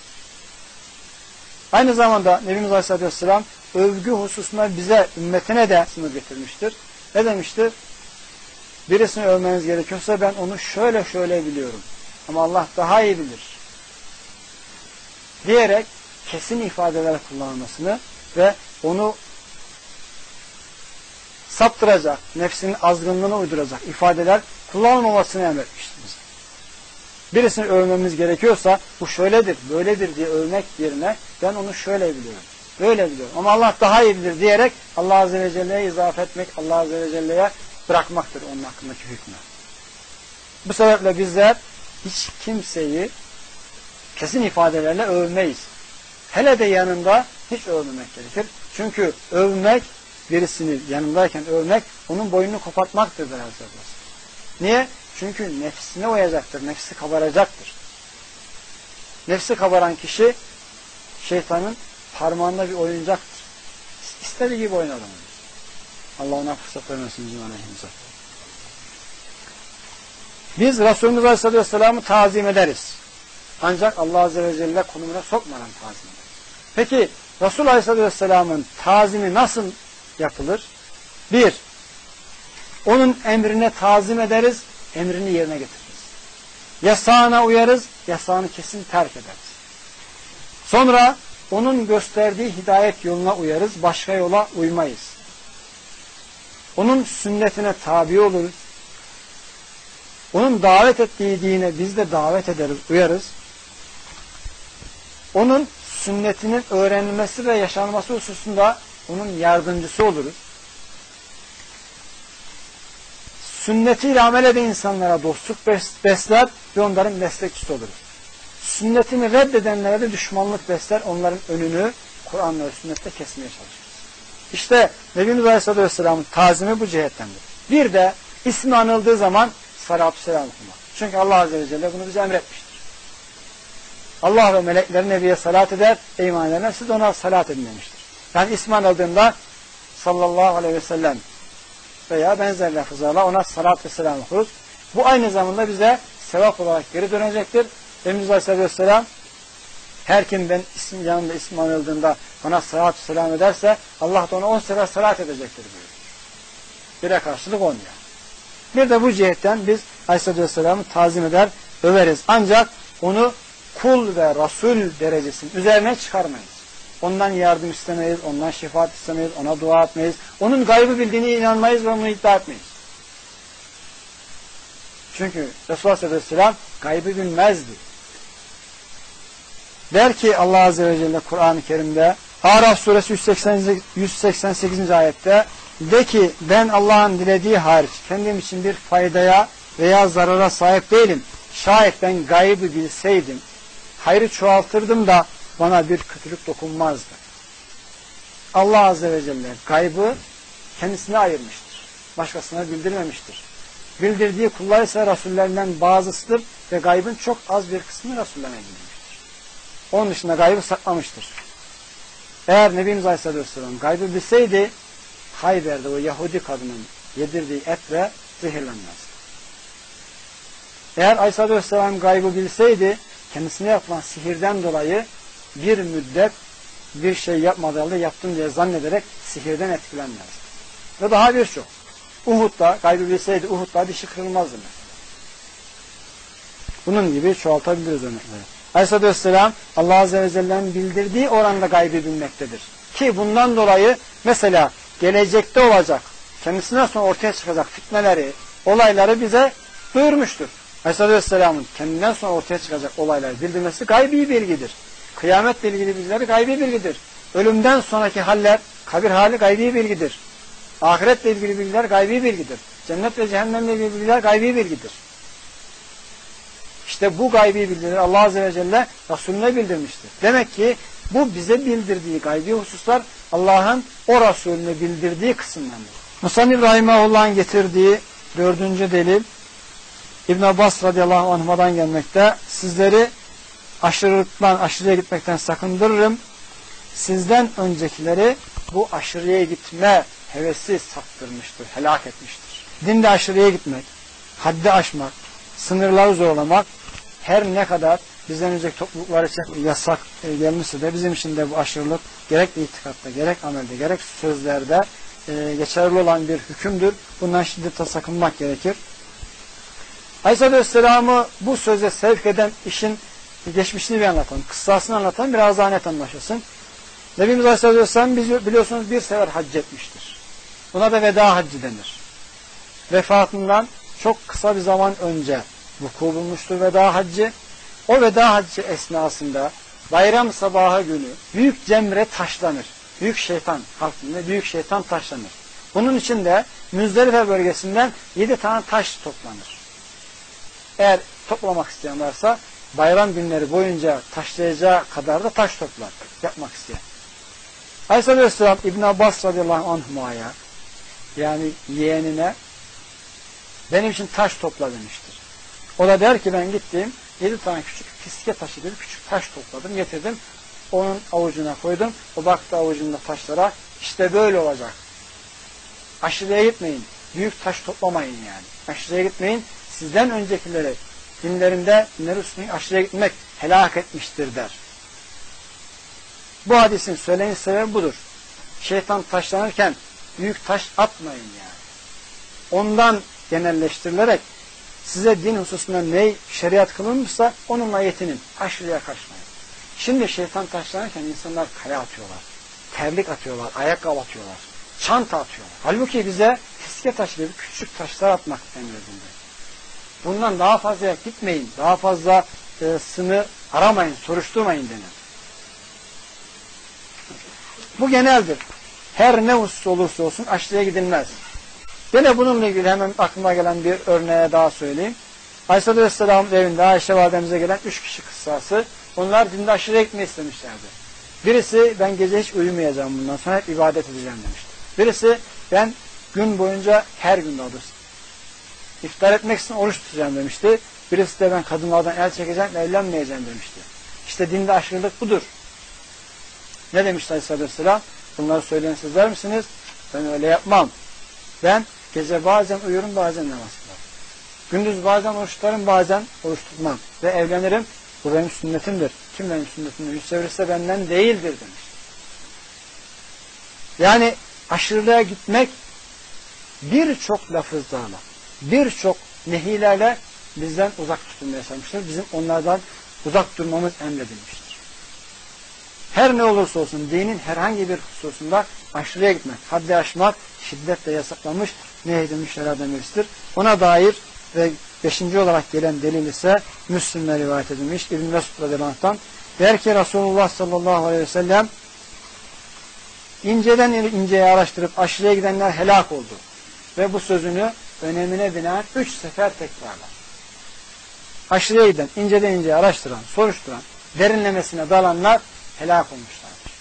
Aynı zamanda Nebimiz Aleyhisselatü Vesselam övgü hususunda bize, ümmetine de sınır getirmiştir. Ne demiştir? Birisini övmeniz gerekiyorsa ben onu şöyle şöyle biliyorum. Ama Allah daha iyi bilir. Diyerek kesin ifadeler kullanılmasını ve onu saptıracak, nefsinin azgınlığına uyduracak ifadeler kullanılmamasını emretmiştir bize. Birisini övmemiz gerekiyorsa bu şöyledir, böyledir diye övmek yerine ben onu şöyle biliyorum, böyle biliyorum. Ama Allah daha iyi bilir diyerek Allah Azze ve Celle'ye izafe etmek, Allah Azze ve Celle'ye bırakmaktır onun hakkındaki hükmü. Bu sebeple bizler hiç kimseyi kesin ifadelerle övmeyiz. Hele de yanında hiç övmemek gerekir. Çünkü övmek, birisini yanındayken övmek, onun boynunu kopartmaktır biraz da. Niye? Çünkü nefsine uyacaktır, nefsi kabaracaktır. Nefsi kabaran kişi şeytanın parmağında bir oyuncaktır. İstediği gibi oynar onu. Allah ona fırsat vermesin bizim aleyhimize. Biz Resulümüz Aleyhisselatü Vesselam'ı tazim ederiz. Ancak Allah Azze ve Celle konumuna sokmadan tazim ederiz. Peki Resul Aleyhisselatü Vesselam'ın tazimi nasıl yapılır? Bir, onun emrine tazim ederiz, emrini yerine getiririz. Yasağına uyarız, yasağını kesin terk ederiz. Sonra onun gösterdiği hidayet yoluna uyarız, başka yola uymayız. Onun sünnetine tabi oluruz. Onun davet ettiği dine biz de davet ederiz, uyarız. Onun sünnetinin öğrenilmesi ve yaşanması hususunda onun yardımcısı oluruz. Sünnetiyle amel eden insanlara dostluk besler ve onların meslekçisi oluruz. Sünnetini reddedenlere de düşmanlık besler, onların önünü Kur'an'la ve sünnette kesmeye çalışırız. İşte Nebimiz Aleyhisselatü Vesselam'ın tazimi bu cihettendir. Bir de ismi anıldığı zaman salatü selam okumak. Çünkü Allah Azze ve Celle bunu bize emretmiştir. Allah ve melekleri Nebi'ye salat eder, iman edenler siz ona salat edin demiştir. Yani ismi anıldığında sallallahu aleyhi ve sellem veya benzer lafızlarla ona salat ve selam okuruz. Bu aynı zamanda bize sevap olarak geri dönecektir. Efendimiz Aleyhisselatü Vesselam her kim ben isim yanında ismi anıldığında bana salat ve selam ederse Allah da ona 10 sefer salat edecektir diyor. Bire karşılık 10 yani. Bir de bu cihetten biz Aleyhisselatü Vesselam'ı tazim eder, överiz. Ancak onu kul ve Resul derecesinin üzerine çıkarmayız. Ondan yardım istemeyiz, ondan şefaat istemeyiz, ona dua etmeyiz. Onun gaybı bildiğine inanmayız ve onu iddia etmeyiz. Çünkü Resulullah Aleyhisselam gaybı bilmezdi. Der ki Allah Azze ve Celle Kur'an-ı Kerim'de Araf suresi 188. ayette de ki ben Allah'ın dilediği hariç kendim için bir faydaya veya zarara sahip değilim. Şayet ben gaybı bilseydim hayrı çoğaltırdım da bana bir kötülük dokunmazdı. Allah Azze ve Celle gaybı kendisine ayırmıştır. Başkasına bildirmemiştir. Bildirdiği kullar ise Resullerinden bazısıdır ve gaybın çok az bir kısmı Resullerine bildirmiştir. Onun dışında gaybı saklamıştır. Eğer Nebimiz Aleyhisselatü Vesselam gaybı bilseydi Hayber'de o Yahudi kadının yedirdiği etle zehirlenmezdi. Eğer Aleyhisselatü Vesselam gaybı bilseydi kendisine yapılan sihirden dolayı bir müddet bir şey yapmadığı halde yaptım diye zannederek sihirden etkilenmezdi. Ve daha birçok. Uhud'da gaybı bilseydi Uhud'da dişi kırılmazdı mesela. Bunun gibi çoğaltabiliriz örnekleri. Aleyhisselatü Vesselam Allah Azze ve Celle'nin bildirdiği oranda gaybı bilmektedir. Ki bundan dolayı mesela gelecekte olacak, kendisinden sonra ortaya çıkacak fitneleri, olayları bize duyurmuştur. Aleyhisselatü Vesselam'ın kendinden sonra ortaya çıkacak olayları bildirmesi gaybi bilgidir. Kıyametle ilgili bilgileri gaybi bilgidir. Ölümden sonraki haller, kabir hali gaybi bilgidir. Ahiretle ilgili bilgiler gaybi bilgidir. Cennet ve cehennemle ilgili bilgiler gaybi bilgidir. İşte bu gaybi bilgileri Allah Azze ve Celle Resulüne bildirmiştir. Demek ki bu bize bildirdiği gaybi hususlar Allah'ın o Resulüne bildirdiği kısımlardır. Musannif Rahimahullah'ın getirdiği 4. delil İbn Abbas radıyallahu anh'dan gelmekte. Sizleri aşırıya gitmekten sakındırırım. Sizden öncekileri bu aşırıya gitme hevesi saptırmıştır, helak etmiştir. Dinde aşırıya gitmek, haddi aşmak, sınırları zorlamak her ne kadar bizden önceki topluluklar için yasak gelmişse de bizim için de bu aşırılık gerek itikatta, gerek amelde, gerek sözlerde geçerli olan bir hükümdür. Bundan şiddetle sakınmak gerekir. Aleyhisselatü Vesselam'ı bu söze sevk eden işin geçmişini bir anlatalım. Kıssasını anlatalım. Biraz daha net anlaşılsın. Nebimiz Aleyhisselatü Vesselam biliyorsunuz bir sefer hac etmiştir. Buna da veda haccı denir. Vefatından çok kısa bir zaman önce vuku bulmuştur veda haccı. O veda haccı esnasında bayram sabahı günü büyük cemre taşlanır. Büyük şeytan halkında büyük şeytan taşlanır. Bunun için de Müzdelife bölgesinden 7 tane taş toplanır. Eğer toplamak isteyen varsa bayram günleri boyunca taşlayacağı kadar da taş toplar yapmak isteyen. Aleyhisselatü Vesselam İbn Abbas radıyallahu anhuma'ya yani yeğenine benim için taş topla demiştir. O da der ki ben gittim 7 tane küçük fiske taşı gibi küçük taş topladım getirdim. Onun avucuna koydum. O baktı avucunda taşlara. İşte böyle olacak. Aşırıya gitmeyin. Büyük taş toplamayın yani. Aşırıya gitmeyin. Sizden öncekileri dinlerinde üstüne aşırıya gitmek helak etmiştir der. Bu hadisin söyleniş sebebi budur. Şeytan taşlanırken büyük taş atmayın yani. Ondan genelleştirilerek size din hususunda ne şeriat kılınmışsa onunla yetinin. Aşırıya kaçmayın. Şimdi şeytan taşlanırken insanlar kaya atıyorlar. Terlik atıyorlar. Ayakkabı atıyorlar. Çanta atıyorlar. Halbuki bize fiske taşı gibi küçük taşlar atmak emredildi. Bundan daha fazla gitmeyin. Daha fazla sını aramayın. Soruşturmayın denir. Bu geneldir. Her ne husus olursa olsun aşırıya gidilmez. Yine bununla ilgili hemen aklıma gelen bir örneğe daha söyleyeyim. Aleyhisselatü Vesselam'ın evinde Ayşe validemize gelen 3 kişi kıssası. Onlar dinde aşırıya gitmeyi istemişlerdi. Birisi ben gece hiç uyumayacağım bundan sonra hep ibadet edeceğim demişti. Birisi ben gün boyunca her gün daha doğrusu iftar etmek için oruç tutacağım demişti. Birisi de ben kadınlardan el çekeceğim ve evlenmeyeceğim demişti. İşte dinde aşırılık budur. Ne demişti Aleyhisselatü Vesselam? Bunları söyleyen sizler misiniz? Ben öyle yapmam. Ben gece bazen uyurum bazen namaz kılarım. Gündüz bazen oruç tutarım bazen oruç tutmam. Ve evlenirim. Bu benim sünnetimdir. Kim benim sünnetimden yüz çevirirse benden değildir demiş. Yani aşırılığa gitmek birçok lafızlarla, birçok nehilerle bizden uzak tutulmaya çalışmıştır. Bizim onlardan uzak durmamız emredilmiştir. Her ne olursa olsun dinin herhangi bir hususunda aşırıya gitmek, haddi aşmak şiddetle yasaklanmış, nehyedilmiş şeylerden birisidir. Ona dair ve 5. olarak gelen delil ise Müslim'le rivayet edilmiş İbn Mesud radıyallahu anh'tan. Der ki Resulullah sallallahu aleyhi ve sellem inceden inceye araştırıp aşırıya gidenler helak oldu. Ve bu sözünü önemine binaen 3 sefer tekrarlar. Aşırıya giden, inceden inceye araştıran, soruşturan, derinlemesine dalanlar helak olmuşlardır.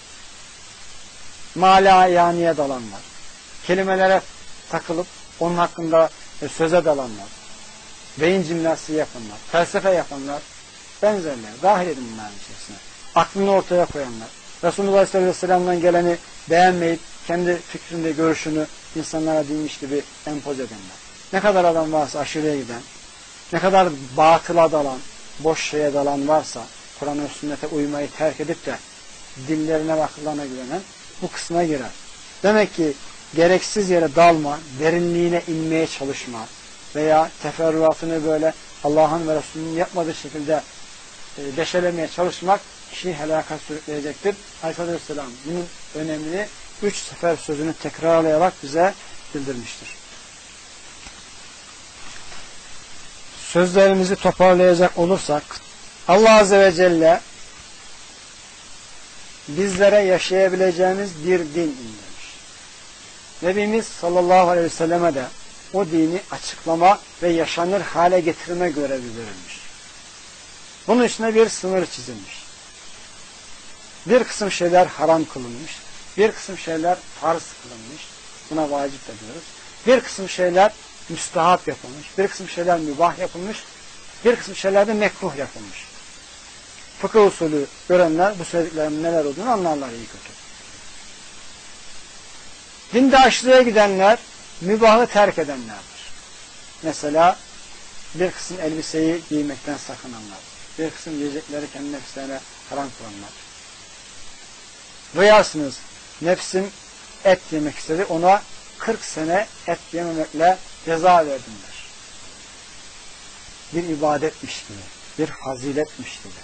Mala yaniye dalanlar, kelimelere takılıp onun hakkında söze dalanlar, beyin jimnastiği yapanlar, felsefe yapanlar, benzerler, dahil edin bunların içerisine. Aklını ortaya koyanlar, Resulullah Aleyhisselam'dan geleni beğenmeyip kendi fikrinde, görüşünü insanlara değilmiş gibi empoze edenler. Ne kadar adam varsa aşırıya giden, ne kadar batıla dalan, boş şeye dalan varsa, Kur'an ve sünnete uymayı terk edip de dillerine ve akıllarına güvenen bu kısma girer. Demek ki gereksiz yere dalma, derinliğine inmeye çalışma veya teferruatını böyle Allah'ın ve Resulünün yapmadığı şekilde deşelemeye çalışmak kişiyi helaka sürükleyecektir. Aleyhisselatü Vesselam bunun önemini 3 sefer sözünü tekrarlayarak bize bildirmiştir. Sözlerimizi toparlayacak olursak, Allah Azze ve Celle bizlere yaşayabileceğimiz bir din indirmiş. Nebimiz sallallahu aleyhi ve selleme de o dini açıklama ve yaşanır hale getirme görevi verilmiş. Bunun içine bir sınır çizilmiş. Bir kısım şeyler haram kılınmış, bir kısım şeyler farz kılınmış, buna vacip ediyoruz. Bir kısım şeyler müstahap yapılmış, bir kısım şeyler mübah yapılmış, bir kısım şeyler de mekruh yapılmış. Fıkıh usulü görenler bu söylediklerimin neler olduğunu anlarlar iyi kötü. Dinde aşırıya gidenler mübahı terk edenlerdir. Mesela bir kısım elbiseyi giymekten sakınanlar, bir kısım yiyecekleri kendi nefislerine haram kılanlar. Duyarsınız, nefsim et yemek istedi, ona 40 sene et yememekle ceza verdimler. Bir ibadetmiş gibi, bir faziletmiş gibi.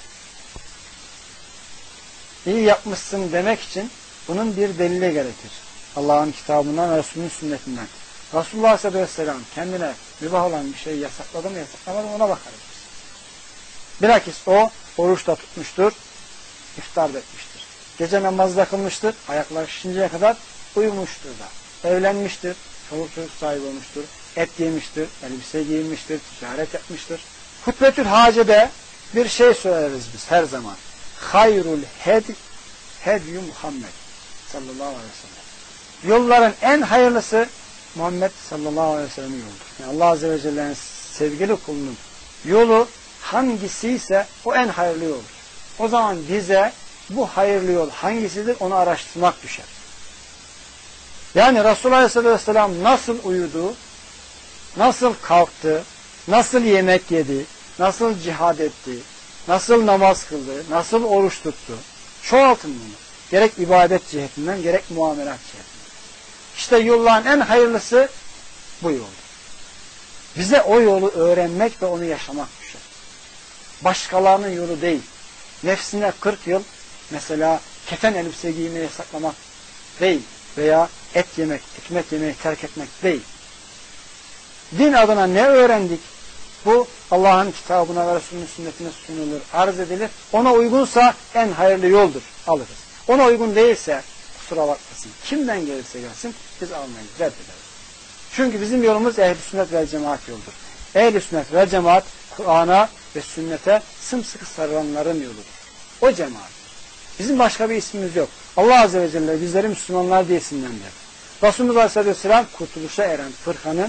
İyi yapmışsın demek için bunun bir delili gerekir. Allah'ın kitabından ve Resulünün sünnetinden. Resulullah Aleyhisselatü Vesselam kendine mübah olan bir şeyi yasakladı mı yasaklamadı mı ona bakarız. Bilakis o oruç da tutmuştur, iftar da etmiştir. Gece namazı da kılmıştır, ayakları şişinceye kadar uyumuştur da. Evlenmiştir, çoluk çocuk sahibi olmuştur, et yemiştir, elbise giymiştir, ticaret yapmıştır. Hutbetül Hace'de bir şey söyleriz biz her zaman. Hayrul hedyu Muhammed sallallahu aleyhi ve sellem. Yolların en hayırlısı Muhammed sallallahu aleyhi ve sellem'in yoludur. Yani Allah Azze ve Celle'nin sevgili kulunun yolu hangisiyse o en hayırlı yoldur. O zaman bize bu hayırlı yol hangisidir onu araştırmak düşer. Yani Resulullah Aleyhisselatü Vesselam nasıl uyudu, nasıl kalktı, nasıl yemek yedi, nasıl cihad etti, nasıl namaz kıldı, nasıl oruç tuttu. Çoğaltın bunu. Gerek ibadet cihetinden, gerek muamelat cihetinden. İşte yolların en hayırlısı bu yol. Bize o yolu öğrenmek ve onu yaşamak düşer. Başkalarının yolu değil. Nefsine 40 yıl mesela kefen elbise giymeyi yasaklamak değil. Veya et yemek, ekmek yemeyi terk etmek değil. Din adına ne öğrendik? Bu Allah'ın kitabına ve Resulünün sünnetine sunulur, arz edilir. Ona uygunsa en hayırlı yoldur. Alırız. Ona uygun değilse kusura bakmasın. Kimden gelirse gelsin biz almayız, reddederiz. Çünkü bizim yolumuz ehl-i sünnet vel cemaat yoldur. Ehl-i sünnet vel cemaat Kur'an'a ve sünnete sımsıkı sarılanların yoludur. O cemaat. Bizim başka bir ismimiz yok. Allah Azze ve Celle bizleri Müslümanlar diye isimlendirdi. Resulümüz Aleyhisselatü Vesselam kurtuluşa eren fırkanın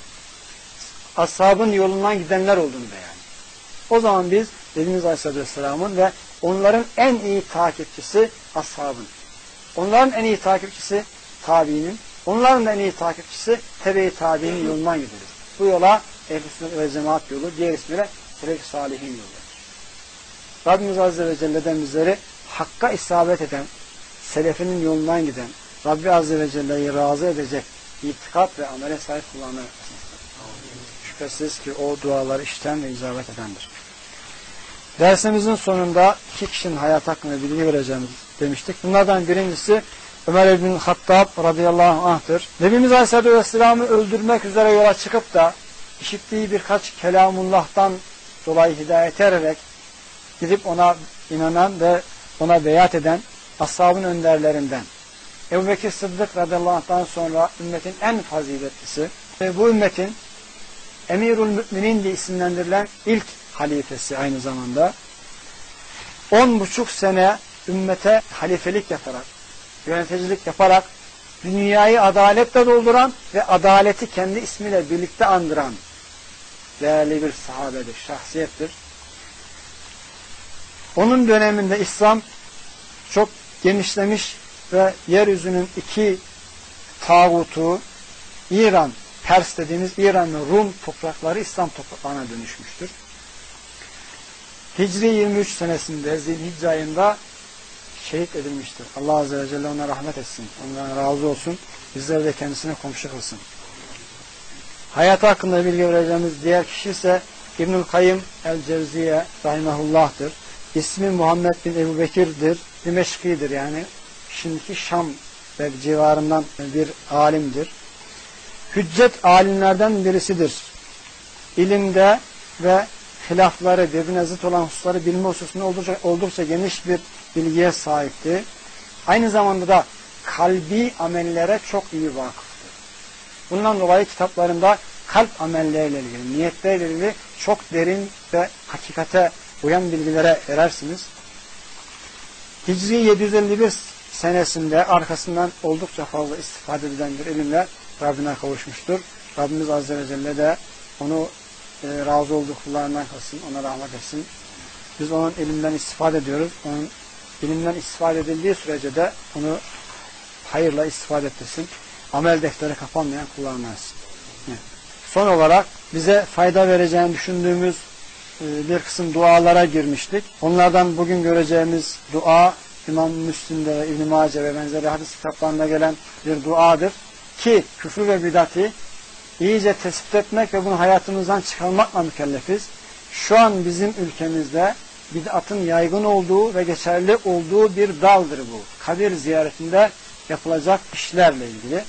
ashabın yolundan gidenler olduğunu beyan. O zaman biz dediğimiz Aleyhisselatü Vesselam'ın ve onların en iyi takipçisi ashabın. Onların en iyi takipçisi tabiinin. Onların da en iyi takipçisi tebe-i tabiinin yolundan gideriz. Bu yola ehl-i sünnet ve cemaat yolu, diğer ismiyle selef-i salihin yolu. Rabbimiz Azze ve Celle'den bizleri hakka isabet eden, selefinin yolundan giden, Rabbi Azze ve Celle'yi razı edecek itikat ve amele sahip kullanır. Şüphesiz ki o duaları işten ve icabet edendir. Dersimizin sonunda 2 kişinin hayat hakkında bilgi vereceğimiz demiştik. Bunlardan birincisi Ömer ibn Hattab radıyallahu anh'tır. Nebimiz Aleyhisselatü Vesselam'ı öldürmek üzere yola çıkıp da işittiği birkaç kelamullah'tan dolayı hidayet ererek gidip ona inanan ve ona beyat eden ashabın önderlerinden. Ebu Bekir Sıddık radıyallahu anh'tan sonra ümmetin en faziletlisi ve bu ümmetin Emirül Müminin diye isimlendirilen ilk halifesi aynı zamanda 10,5 sene ümmete halifelik yaparak, yöneticilik yaparak dünyayı adaletle dolduran ve adaleti kendi ismiyle birlikte andıran değerli bir sahabedir, şahsiyettir. Onun döneminde İslam çok genişlemiş ve yeryüzünün 2 tağutu İran, Pers dediğimiz İran ve Rum toprakları İslam topraklarına dönüşmüştür. Hicri 23 senesinde Zilhicce ayında şehit edilmiştir. Allah Azze ve Celle ona rahmet etsin. Ondan razı olsun. Bizleri de kendisine komşu kılsın. Hayatı hakkında bilgi vereceğimiz diğer kişi ise İbnül Kayyim el-Cevziye rahimahullah'tır. İsmi Muhammed bin Ebu Bekir'dir. Dimeşki'dir yani. Şimdiki Şam ve civarından bir alimdir. Hüccet alimlerden birisidir. İlimde ve hilafları, birbirine zıt olan hususları bilme hususunda oldukça geniş bir bilgiye sahipti. Aynı zamanda da kalbi amellere çok iyi vakıftır. Bundan dolayı kitaplarında kalp amelleriyle ilgili, niyetlerle ilgili çok derin ve hakikate uyan bilgilere erersiniz. Hicri 751 senesinde arkasından oldukça fazla istifade edilen bir ilimle Rabbine kavuşmuştur. Rabbimiz Azze ve Celle de onu razı olduğu kullarından kılsın, ona rahmet etsin. Biz onun ilimden istifade ediyoruz. Onun ilimden istifade edildiği sürece de onu hayırla istifade ettirsin. Amel defteri kapanmayan kullarından etsin. Son olarak bize fayda vereceğini düşündüğümüz bir kısım dualara girmiştik. Onlardan bugün göreceğimiz dua İmam Müslim'de ve İbn-i Mace ve benzeri hadis kitaplarında gelen bir duadır. Ki küfür ve bid'ati iyice tespit etmek ve bunu hayatımızdan çıkarmakla mükellefiz. Şu an bizim ülkemizde bid'atın yaygın olduğu ve geçerli olduğu bir daldır bu. Kabir ziyaretinde yapılacak işlerle ilgili.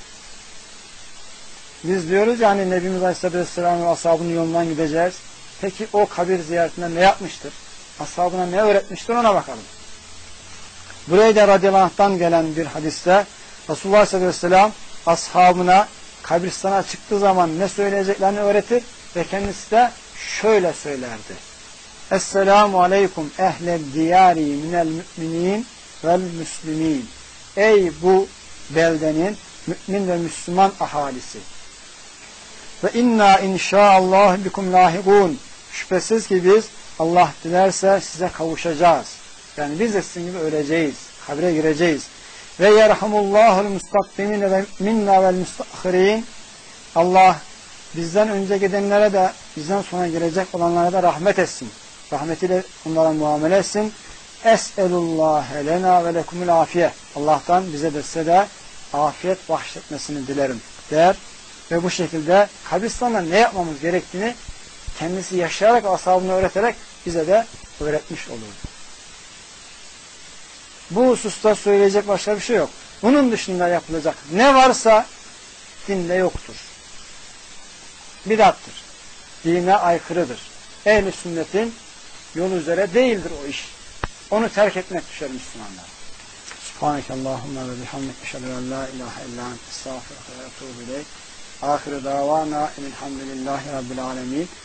Biz diyoruz yani Nebimiz Aleyhisselam ve ashabının yolundan gideceğiz. Peki o kabir ziyaretinde ne yapmıştır? Ashabına ne öğretmiştir ona bakalım. Buraya radıyallahu anh'tan gelen bir hadiste Resulullah Aleyhisselam ashabına kabristana çıktığı zaman ne söyleyeceklerini öğretir ve kendisi de şöyle söylerdi. Esselamu aleyküm ehled diyari minel müminin vel müslimin. Ey bu beldenin mümin ve Müslüman ahalisi. Ve inna inşaallah bikum lahikun. Şüphesiz ki biz Allah dilerse size kavuşacağız. Yani biz de sizin gibi öleceğiz. Kabre gireceğiz. Ve yerhamullahul mustakdimine ve minna vel mustahirin. Allah bizden önce gidenlere de bizden sonra girecek olanlara da rahmet etsin. Rahmetiyle onlara muamele etsin. Es'elullâhe lena ve lekumul afiye. Allah'tan bize de size de afiyet bahşetmesini dilerim der. Ve bu şekilde kabristanla ne yapmamız gerektiğini kendisi yaşayarak, ashabını öğreterek bize de öğretmiş olurdu. Bu hususta söyleyecek başka bir şey yok. Bunun dışında yapılacak ne varsa dinde yoktur. Bid'attır. Dine aykırıdır. Ehl-i sünnetin yolu üzere değildir o iş. Onu terk etmek düşer Müslümanlar. Subhanekallahumma ve bihamdik eşhedü en la ilahe illa ente estağfiruke ve etûbü ileyk. Ahir davana elhamdülillahi rabbil alemin.